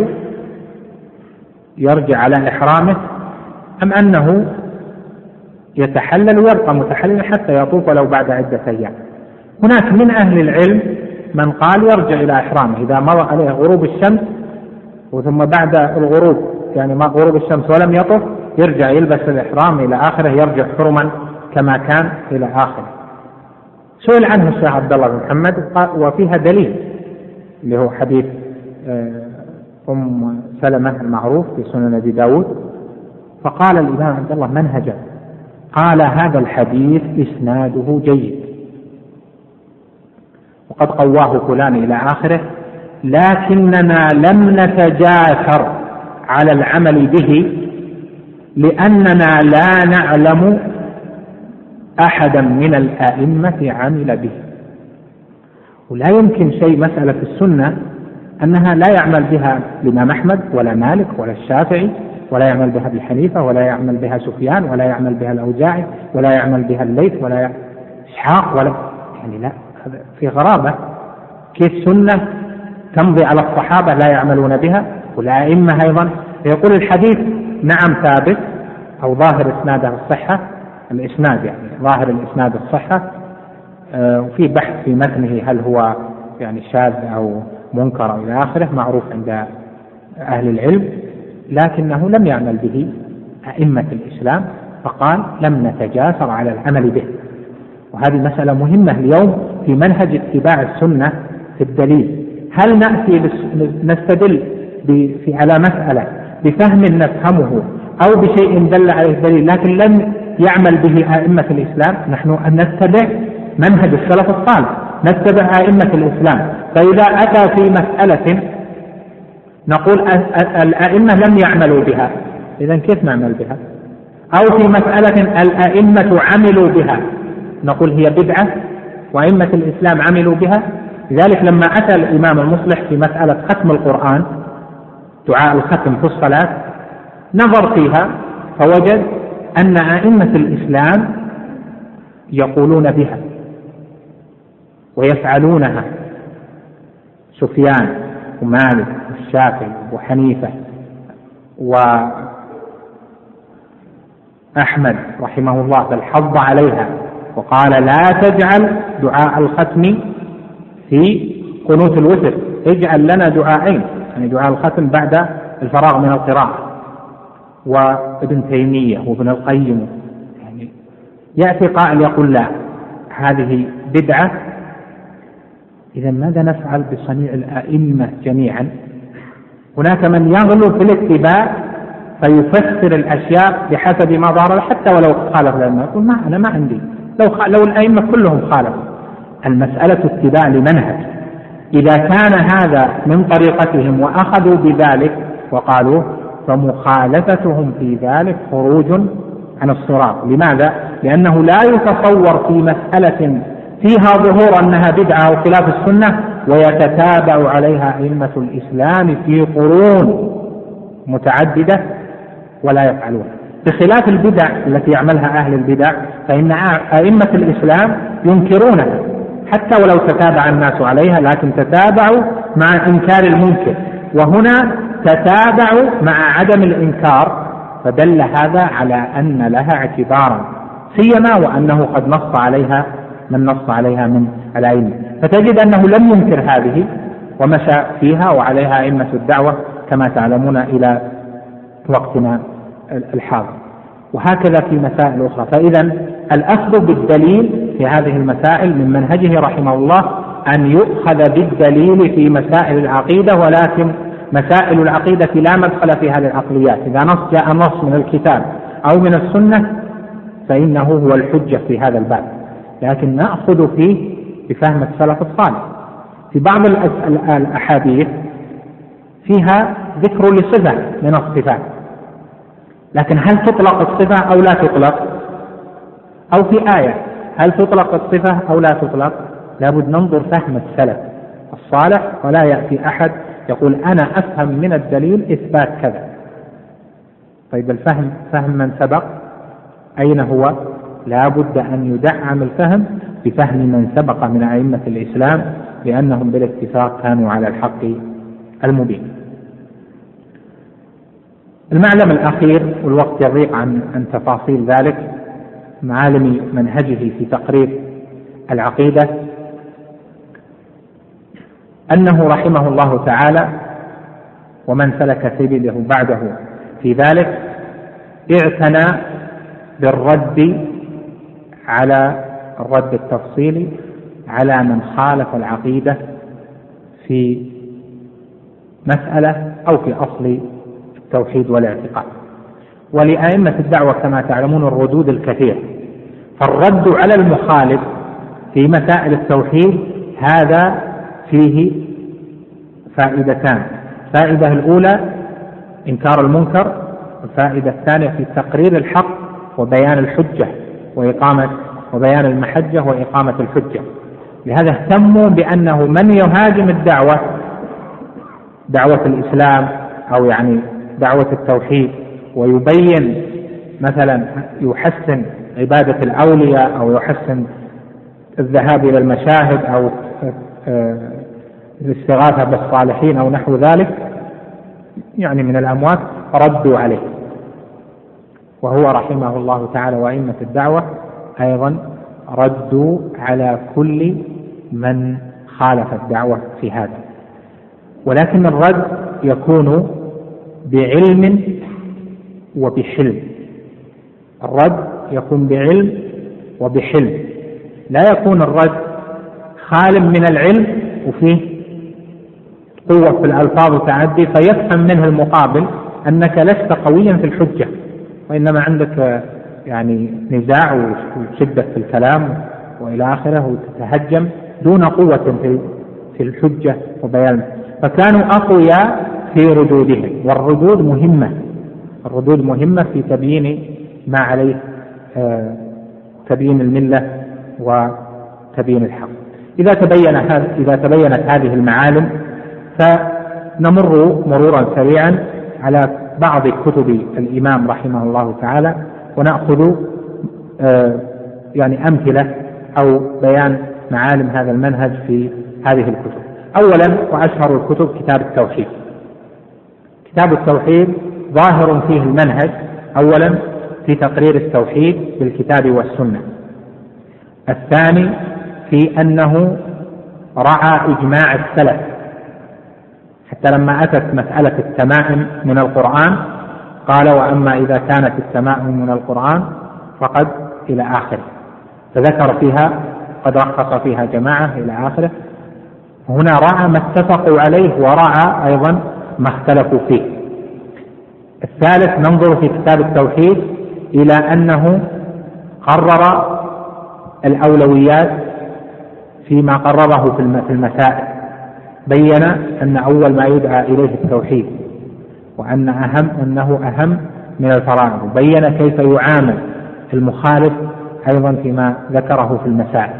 يرجع على إحرامه أم أنه يتحلل ويبقى متحللا حتى يطوف ولو بعد عدة أيام؟ هناك من أهل العلم من قال يرجع إلى إحرامه إذا مضى عليه غروب الشمس وثم بعد الغروب يعني ما غروب الشمس ولم يطف يرجع يلبس الإحرام إلى آخره، يرجع حرما كما كان إلى آخره. سئل عنه الشيخ عبد الله بن محمد وفيها دليل اللي هو حديث أم سلمة المعروف في سنن أبي داود، فقال الإمام عبد الله منهجا، قال هذا الحديث إسناده جيد وقد قواه فلان إلى آخره، لكننا لم نتجاسر على العمل به لأننا لا نعلم أحدا من الآئمة عمل به. ولا يمكن شيء مسألة في السنة أنها لا يعمل بها الإمام أحمد ولا مالك ولا الشافعي ولا يعمل بها ابن حنيفة ولا يعمل بها سفيان ولا يعمل بها الأوزاعي ولا يعمل بها الليث ولا إسحاق ولا يعني لا، في غرابة كيف سنة تمضي على الصحابة لا يعملون بها والأئمة أيضا. يقول الحديث نعم ثابت أو ظاهر إسناده الصحة، الإسناد يعني ظاهر الإسناد الصحة، وفي بحث في متنه هل هو يعني شاذ أو منكر إلى آخره معروف عند أهل العلم، لكنه لم يعمل به أئمة الإسلام، فقال لم نتجاسر على العمل به. وهذه مسألة مهمة اليوم في منهج اتباع السنة في الدليل. هل نأتي نستدل على مسألة بفهم نفهمه أو بشيء دل عليه الدليل لكن لم يعمل به أئمة الإسلام، نحن أن نتبع منهج السلف الصالح، نتبع أئمة الإسلام. فإذا أتى في مسألة نقول الأئمة لم يعملوا بها، إذن كيف نعمل بها؟ أو في مسألة الأئمة عملوا بها نقول هي بدعة وأئمة الإسلام عملوا بها. لذلك لما أتى الإمام المصلح في مسألة ختم القرآن، دعاء الختم في الصلاة، نظر فيها فوجد أن أئمة الإسلام يقولون بها ويفعلونها، سفيان ومالك والشافعي وحنيفة وأحمد رحمه الله بل حض عليها وقال لا تجعل دعاء الختم في قنوت الوتر، اجعل لنا دعاءين، يعني دعاء الختم بعد الفراغ من القراءة. وابن تيمية وابن القيم، يعني يأتي قائل يقول لا هذه بدعة. إذا ماذا نفعل بصنيع الأئمة جميعا؟ هناك من يغلو في الاتباع فيفسر الأشياء بحسب ما ظهر حتى ولو خالف الأئمة، يقول ما أنا ما عندي، لو الأئمة كلهم خالفوا. المسألة اتباع لمنهج، إذا كان هذا من طريقتهم وأخذوا بذلك وقالوا فمخالفتهم في ذلك خروج عن الصراط. لماذا؟ لأنه لا يتصور في مسألة فيها ظهور أنها بدعة أو خلاف السنة ويتتابع عليها أئمة الإسلام في قرون متعددة ولا يفعلون، بخلاف البدع التي يعملها أهل البدع فإن أئمة الإسلام ينكرونها حتى ولو تتابع الناس عليها، لكن تتابعوا مع إنكار المنكر، وهنا تتابعوا مع عدم الإنكار، فدل هذا على أن لها اعتبارا، سيما وأنه قد نص عليها من نص عليها من الأئمة. فتجد أنه لم ينكر هذه ومشى فيها وعليها أئمة الدعوة كما تعلمون إلى وقتنا الحاضر، وهكذا في مسائل أخرى. فإذا الأخذ بالدليل في هذه المسائل من منهجه رحمه الله أن يؤخذ بالدليل في مسائل العقيدة، ولكن مسائل العقيدة لا مدخل فيها للعقليات. إذا جاء نص من الكتاب أو من السنة فإنه هو الحجة في هذا الباب، لكن نأخذ فيه بفهم السلف الصالح. في بعض الأحاديث فيها ذكر لصفة من الصفات، لكن هل تطلق الصفة أو لا تطلق؟ أو في آية هل تطلق الصفة أو لا تطلق؟ لابد ننظر فهم السلف الصالح، ولا يأتي أحد يقول أنا أفهم من الدليل إثبات كذا. طيب الفهم فهم من سبق أين هو؟ لابد أن يدعم الفهم بفهم من سبق من أئمة الإسلام، لأنهم بالاتفاق كانوا على الحق المبين. المعلم الأخير، والوقت يضيق عن تفاصيل ذلك، معالم منهجه في تقرير العقيدة، أنه رحمه الله تعالى ومن سلك سبيله بعده في ذلك اعتنى بالرد على الرد التفصيلي على من خالف العقيدة في مسألة أو في أصل التوحيد والاعتقاد. ولأئمة الدعوة كما تعلمون الردود الكثير، فالرد على المخالف في مسائل التوحيد هذا فيه فائدتان: الفائدة الأولى إنكار المنكر، والفائدة الثانية في تقرير الحق وبيان الحجة وبيان المحجة وإقامة الحجة. لهذا اهتموا بأنه من يهاجم الدعوة، دعوة الإسلام أو يعني دعوة التوحيد، ويبين مثلا يحسن عبادة الأولياء أو يحسن الذهاب إلى المشاهد أو الاستغاثة بالصالحين أو نحو ذلك يعني من الأموات، ردوا عليه. وهو رحمه الله تعالى وأئمة الدعوة أيضا ردوا على كل من خالف الدعوة في هذا، ولكن الرد يكون بعلم وبحلم. الرد يكون بعلم وبحلم، لا يكون الرد خال من العلم وفيه قوة في الألفاظ وتعدي فيفهم منه المقابل أنك لست قويا في الحجة، وإنما عندك يعني نزاع وشدة في الكلام وإلى آخره، وتتهجم دون قوة في الحجة وبيان. فكانوا أقوياء في ردودهم، والردود مهمة، الردود مهمة في تبيين ما عليه، تبيين الملة وتبيين الحق. إذا تبينت هذه المعالم فنمر مرورا سريعا على بعض كتب الإمام رحمه الله تعالى، ونأخذ يعني أمثلة أو بيان معالم هذا المنهج في هذه الكتب. أولا وأشهر الكتب كتاب التوحيد. كتاب التوحيد ظاهر فيه المنهج أولا في تقرير التوحيد بالكتاب والسنة، الثاني في أنه رعى إجماع السلف، حتى لما أتت مسألة التمائم من القرآن قال وأما إذا كانت التمائم من القرآن فقد إلى آخره، فذكر فيها قد رخص فيها جماعة إلى آخره. هنا رعى ما اتفقوا عليه ورعى أيضا ما اختلفوا فيه. الثالث ننظر في كتاب التوحيد إلى أنه قرر الأولويات فيما قرره في المسائل، بين أن أول ما يدعى إليه التوحيد، وأن أنه أهم من الفرائض، وبين كيف يعامل المخالف أيضا فيما ذكره في المسائل.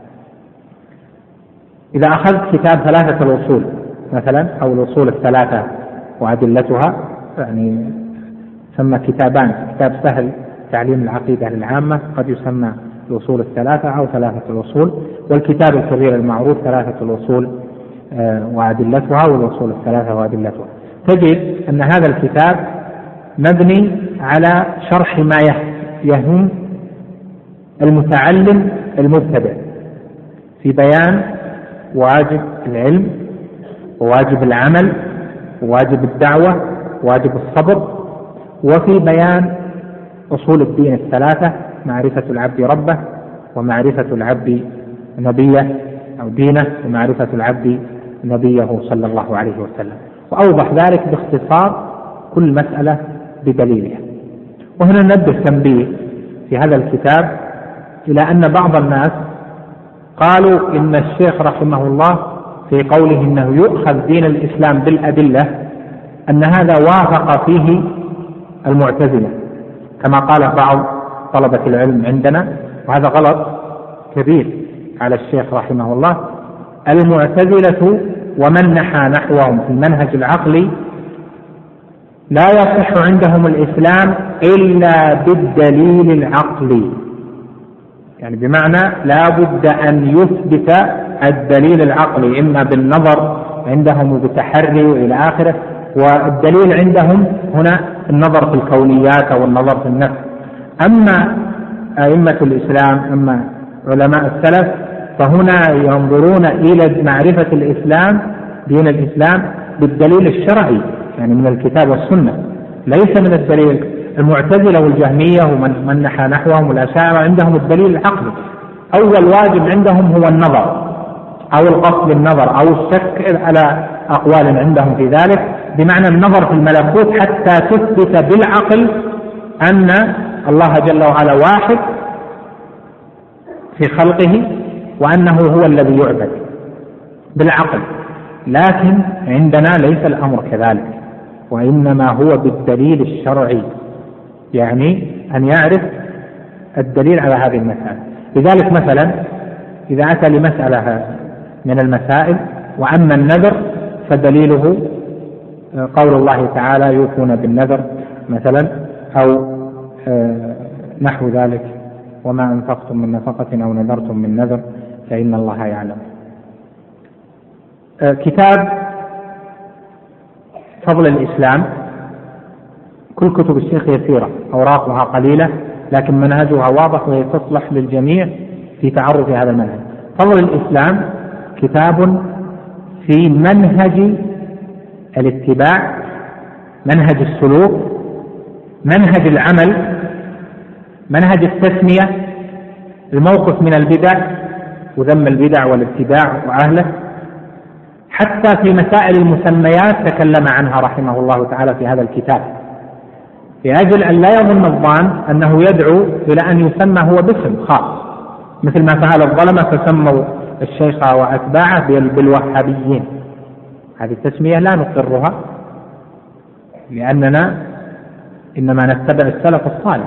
إذا أخذت كتاب ثلاثة الأصول مثلا أو الأصول الثلاثة وأدلتها، يعني يسمى كتابان، كتاب سهل تعليم العقيدة للعامة قد يسمى الأصول الثلاثة أو ثلاثة الأصول، والكتاب الكبير المعروف ثلاثة الأصول وأدلتها والأصول الثلاثة وأدلتها. تجد أن هذا الكتاب مبني على شرح ما يهم المتعلم المبتدئ في بيان واجب العلم وواجب العمل وواجب الدعوة وواجب الصبر، وفي بيان أصول الدين الثلاثة: معرفة العبد ربه، ومعرفة العبد نبيه أو دينه، ومعرفة العبد نبيه صلى الله عليه وسلم، وأوضح ذلك باختصار كل مسألة بدليلها. وهنا ننبه تنبيه في هذا الكتاب إلى أن بعض الناس قالوا إن الشيخ رحمه الله في قوله إنه يؤخذ دين الإسلام بالأدلة أن هذا وافق فيه المعتزلة، كما قال بعض طلبة العلم عندنا، وهذا غلط كبير على الشيخ رحمه الله. المعتزلة ومن نحى نحوهم في المنهج العقلي لا يصح عندهم الإسلام إلا بالدليل العقلي، يعني بمعنى لا بد أن يثبت الدليل العقلي إما بالنظر عندهم وبتحري وإلى آخره، والدليل عندهم هنا النظر في الكونيات أو النظر في النفس. أما أئمة الإسلام، أما علماء السلف، فهنا ينظرون إلى معرفة الإسلام دين الإسلام بالدليل الشرعي، يعني من الكتاب والسنة، ليس من الدليل. المعتزلة والجهمية ومن نحى نحوهم والأشاعرة عندهم الدليل العقلي، أول واجب عندهم هو النظر أو القصد بالنظر أو الشك على أقوال عندهم في ذلك، بمعنى النظر في الملكوت حتى تثبت بالعقل أن الله جل وعلا واحد في خلقه وأنه هو الذي يعبد بالعقل. لكن عندنا ليس الأمر كذلك، وإنما هو بالدليل الشرعي، يعني أن يعرف الدليل على هذه المسألة. لذلك مثلا إذا أتى لمسألة من المسائل وأما النذر فدليله قول الله تعالى يوفون بالنذر مثلا، أو نحو ذلك: وما أنفقتم من نفقة أو نذرتم من نذر فإن الله يعلم. كتاب فضل الإسلام، كل كتب الشيخ يسيرة، أوراقها قليلة، لكن منهجها واضح وهي تصلح للجميع في تعرف هذا المنهج. فضل الإسلام كتاب في منهج الاتباع، منهج السلوك، منهج العمل، منهج التسمية، الموقف من البدع وذم البدع والاتباع وأهله. حتى في مسائل المسميات تكلم عنها رحمه الله تعالى في هذا الكتاب، لأجل أن لا يظن الظان أنه يدعو إلى أن يسمى هو باسم خاص، مثل ما فعل الظلمة فسموا الشيخ وأتباعه بالوهابيين. هذه التسمية لا نقرها، لأننا إنما نتبع السلف الصالح.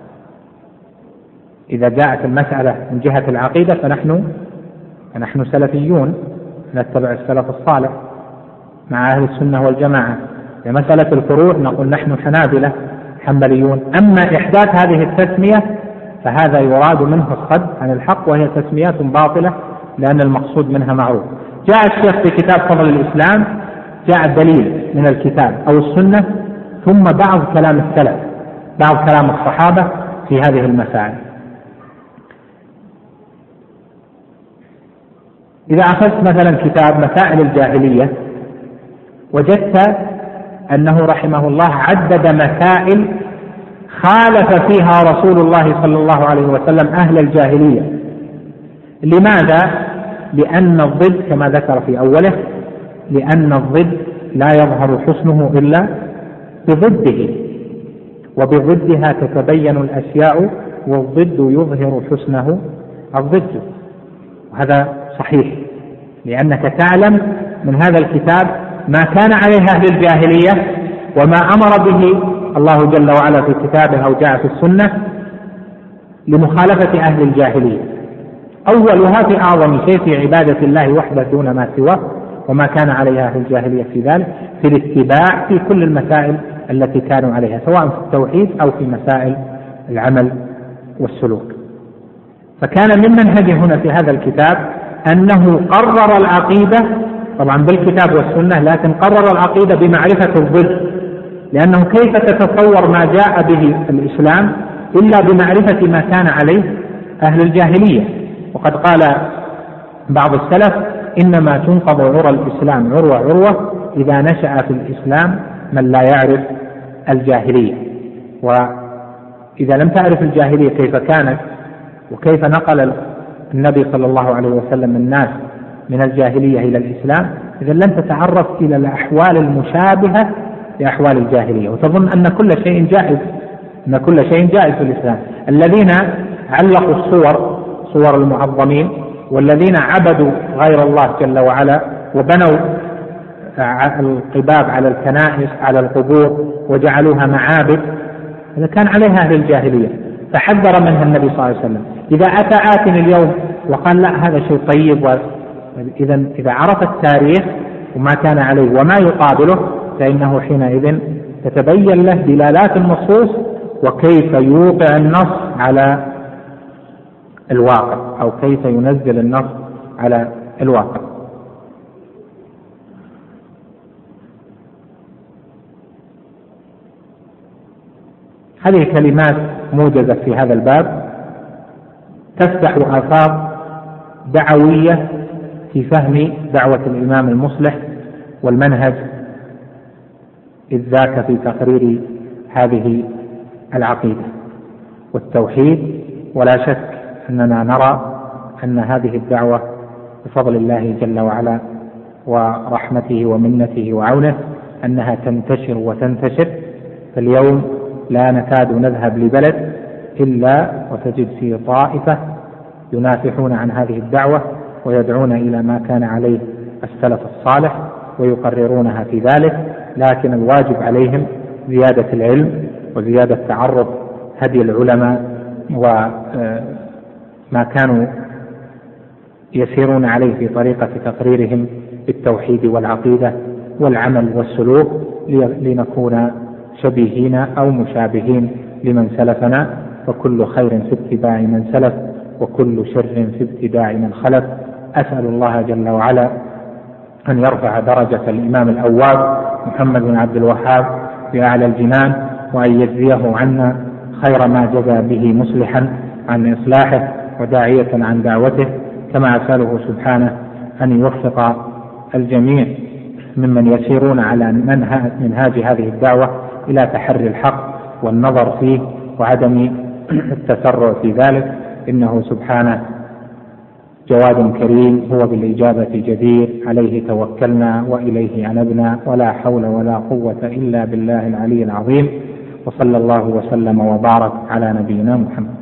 إذا جاءت المسألة من جهة العقيدة فنحن سلفيون نتبع السلف الصالح مع أهل السنة والجماعة. لمسألة الفروع نقول نحن حنابلة حنبليون. أما إحداث هذه التسمية فهذا يراد منه الصد عن الحق، وهي تسميات باطلة لأن المقصود منها معروف. جاء الشيخ في كتاب فضل الإسلام جاء الدليل من الكتاب أو السنة، ثم بعض كلام السلف، بعض كلام الصحابة في هذه المسائل. إذا أخذت مثلا كتاب مسائل الجاهلية وجدت أنه رحمه الله عدد مسائل خالف فيها رسول الله صلى الله عليه وسلم أهل الجاهلية. لماذا؟ لأن الضد كما ذكر في أوله، لأن الضد لا يظهر حسنه إلا بضده، وبضدها تتبين الأشياء، والضد يظهر حسنه الضد. وهذا صحيح، لأنك تعلم من هذا الكتاب ما كان عليه أهل الجاهلية وما أمر به الله جل وعلا في كتابه أو جاء في السنة لمخالفة أهل الجاهلية. أولها في أعظم شيء في عبادة الله وحده دون ما سواه، وما كان عليها أهل الجاهلية في ذلك، في الاتباع في كل المسائل التي كانوا عليها، سواء في التوحيد أو في مسائل العمل والسلوك. فكان من منهجه هنا في هذا الكتاب أنه قرر العقيدة طبعا بالكتاب والسنة، لكن قرر العقيدة بمعرفة الضد، لأنه كيف تتصور ما جاء به الإسلام إلا بمعرفة ما كان عليه أهل الجاهلية. وقد قال بعض السلف: إنما تنقض عرى الإسلام عروة عروة إذا نشأ في الإسلام من لا يعرف الجاهلية. وإذا لم تعرف الجاهلية كيف كانت وكيف نقل النبي صلى الله عليه وسلم الناس من الجاهلية إلى الإسلام، إذا لن تتعرف إلى الأحوال المشابهة لأحوال الجاهلية، وتظن أن كل شيء جائز، أن كل شيء جائز في الإسلام. الذين علقوا صور المعظمين، والذين عبدوا غير الله جل وعلا وبنوا القباب على الكنائس على القبور وجعلوها معابد، هذا كان عليها أهل الجاهلية، فحذر منها النبي صلى الله عليه وسلم. إذا أتى آت اليوم وقال لا هذا شيء طيب، إذا عرف التاريخ وما كان عليه وما يقابله، فإنه حينئذ تتبين له دلالات النصوص وكيف يوقع النص على الواقع، أو كيف ينزل النص على الواقع. هذه كلمات موجزة في هذا الباب تفتح آفاق دعوية في فهم دعوة الإمام المصلح والمنهج إذ ذاك في تقرير هذه العقيدة والتوحيد. ولا شك أننا نرى أن هذه الدعوة بفضل الله جل وعلا ورحمته ومنته وعونه أنها تنتشر وتنتشر. فاليوم لا نكاد نذهب لبلد إلا وتجد فيه طائفة ينافحون عن هذه الدعوة ويدعون إلى ما كان عليه السلف الصالح ويقررونها في ذلك. لكن الواجب عليهم زيادة العلم وزيادة تعرف هدي العلماء وما كانوا يسيرون عليه في طريقة تقريرهم بالتوحيد والعقيدة والعمل والسلوك، لنكون شبيهين أو مشابهين لمن سلفنا. فكل خير في اتباع من سلف وكل شر في ابتداع من خلف. أسأل الله جل وعلا أن يرفع درجة الإمام الأواب محمد بن عبد الوهاب بأعلى الجنان، وأن يجزيه عنا خير ما جزى به مصلحا عن إصلاحه وداعية عن دعوته، كما أسأله سبحانه أن يوفق الجميع ممن يسيرون على منهاج هذه الدعوة إلى تحري الحق والنظر فيه وعدم التسرع في ذلك، إنه سبحانه جواد كريم هو بالإجابة جدير، عليه توكلنا وإليه أنبنا، ولا حول ولا قوة إلا بالله العلي العظيم. وصلى الله وسلم وبارك على نبينا محمد.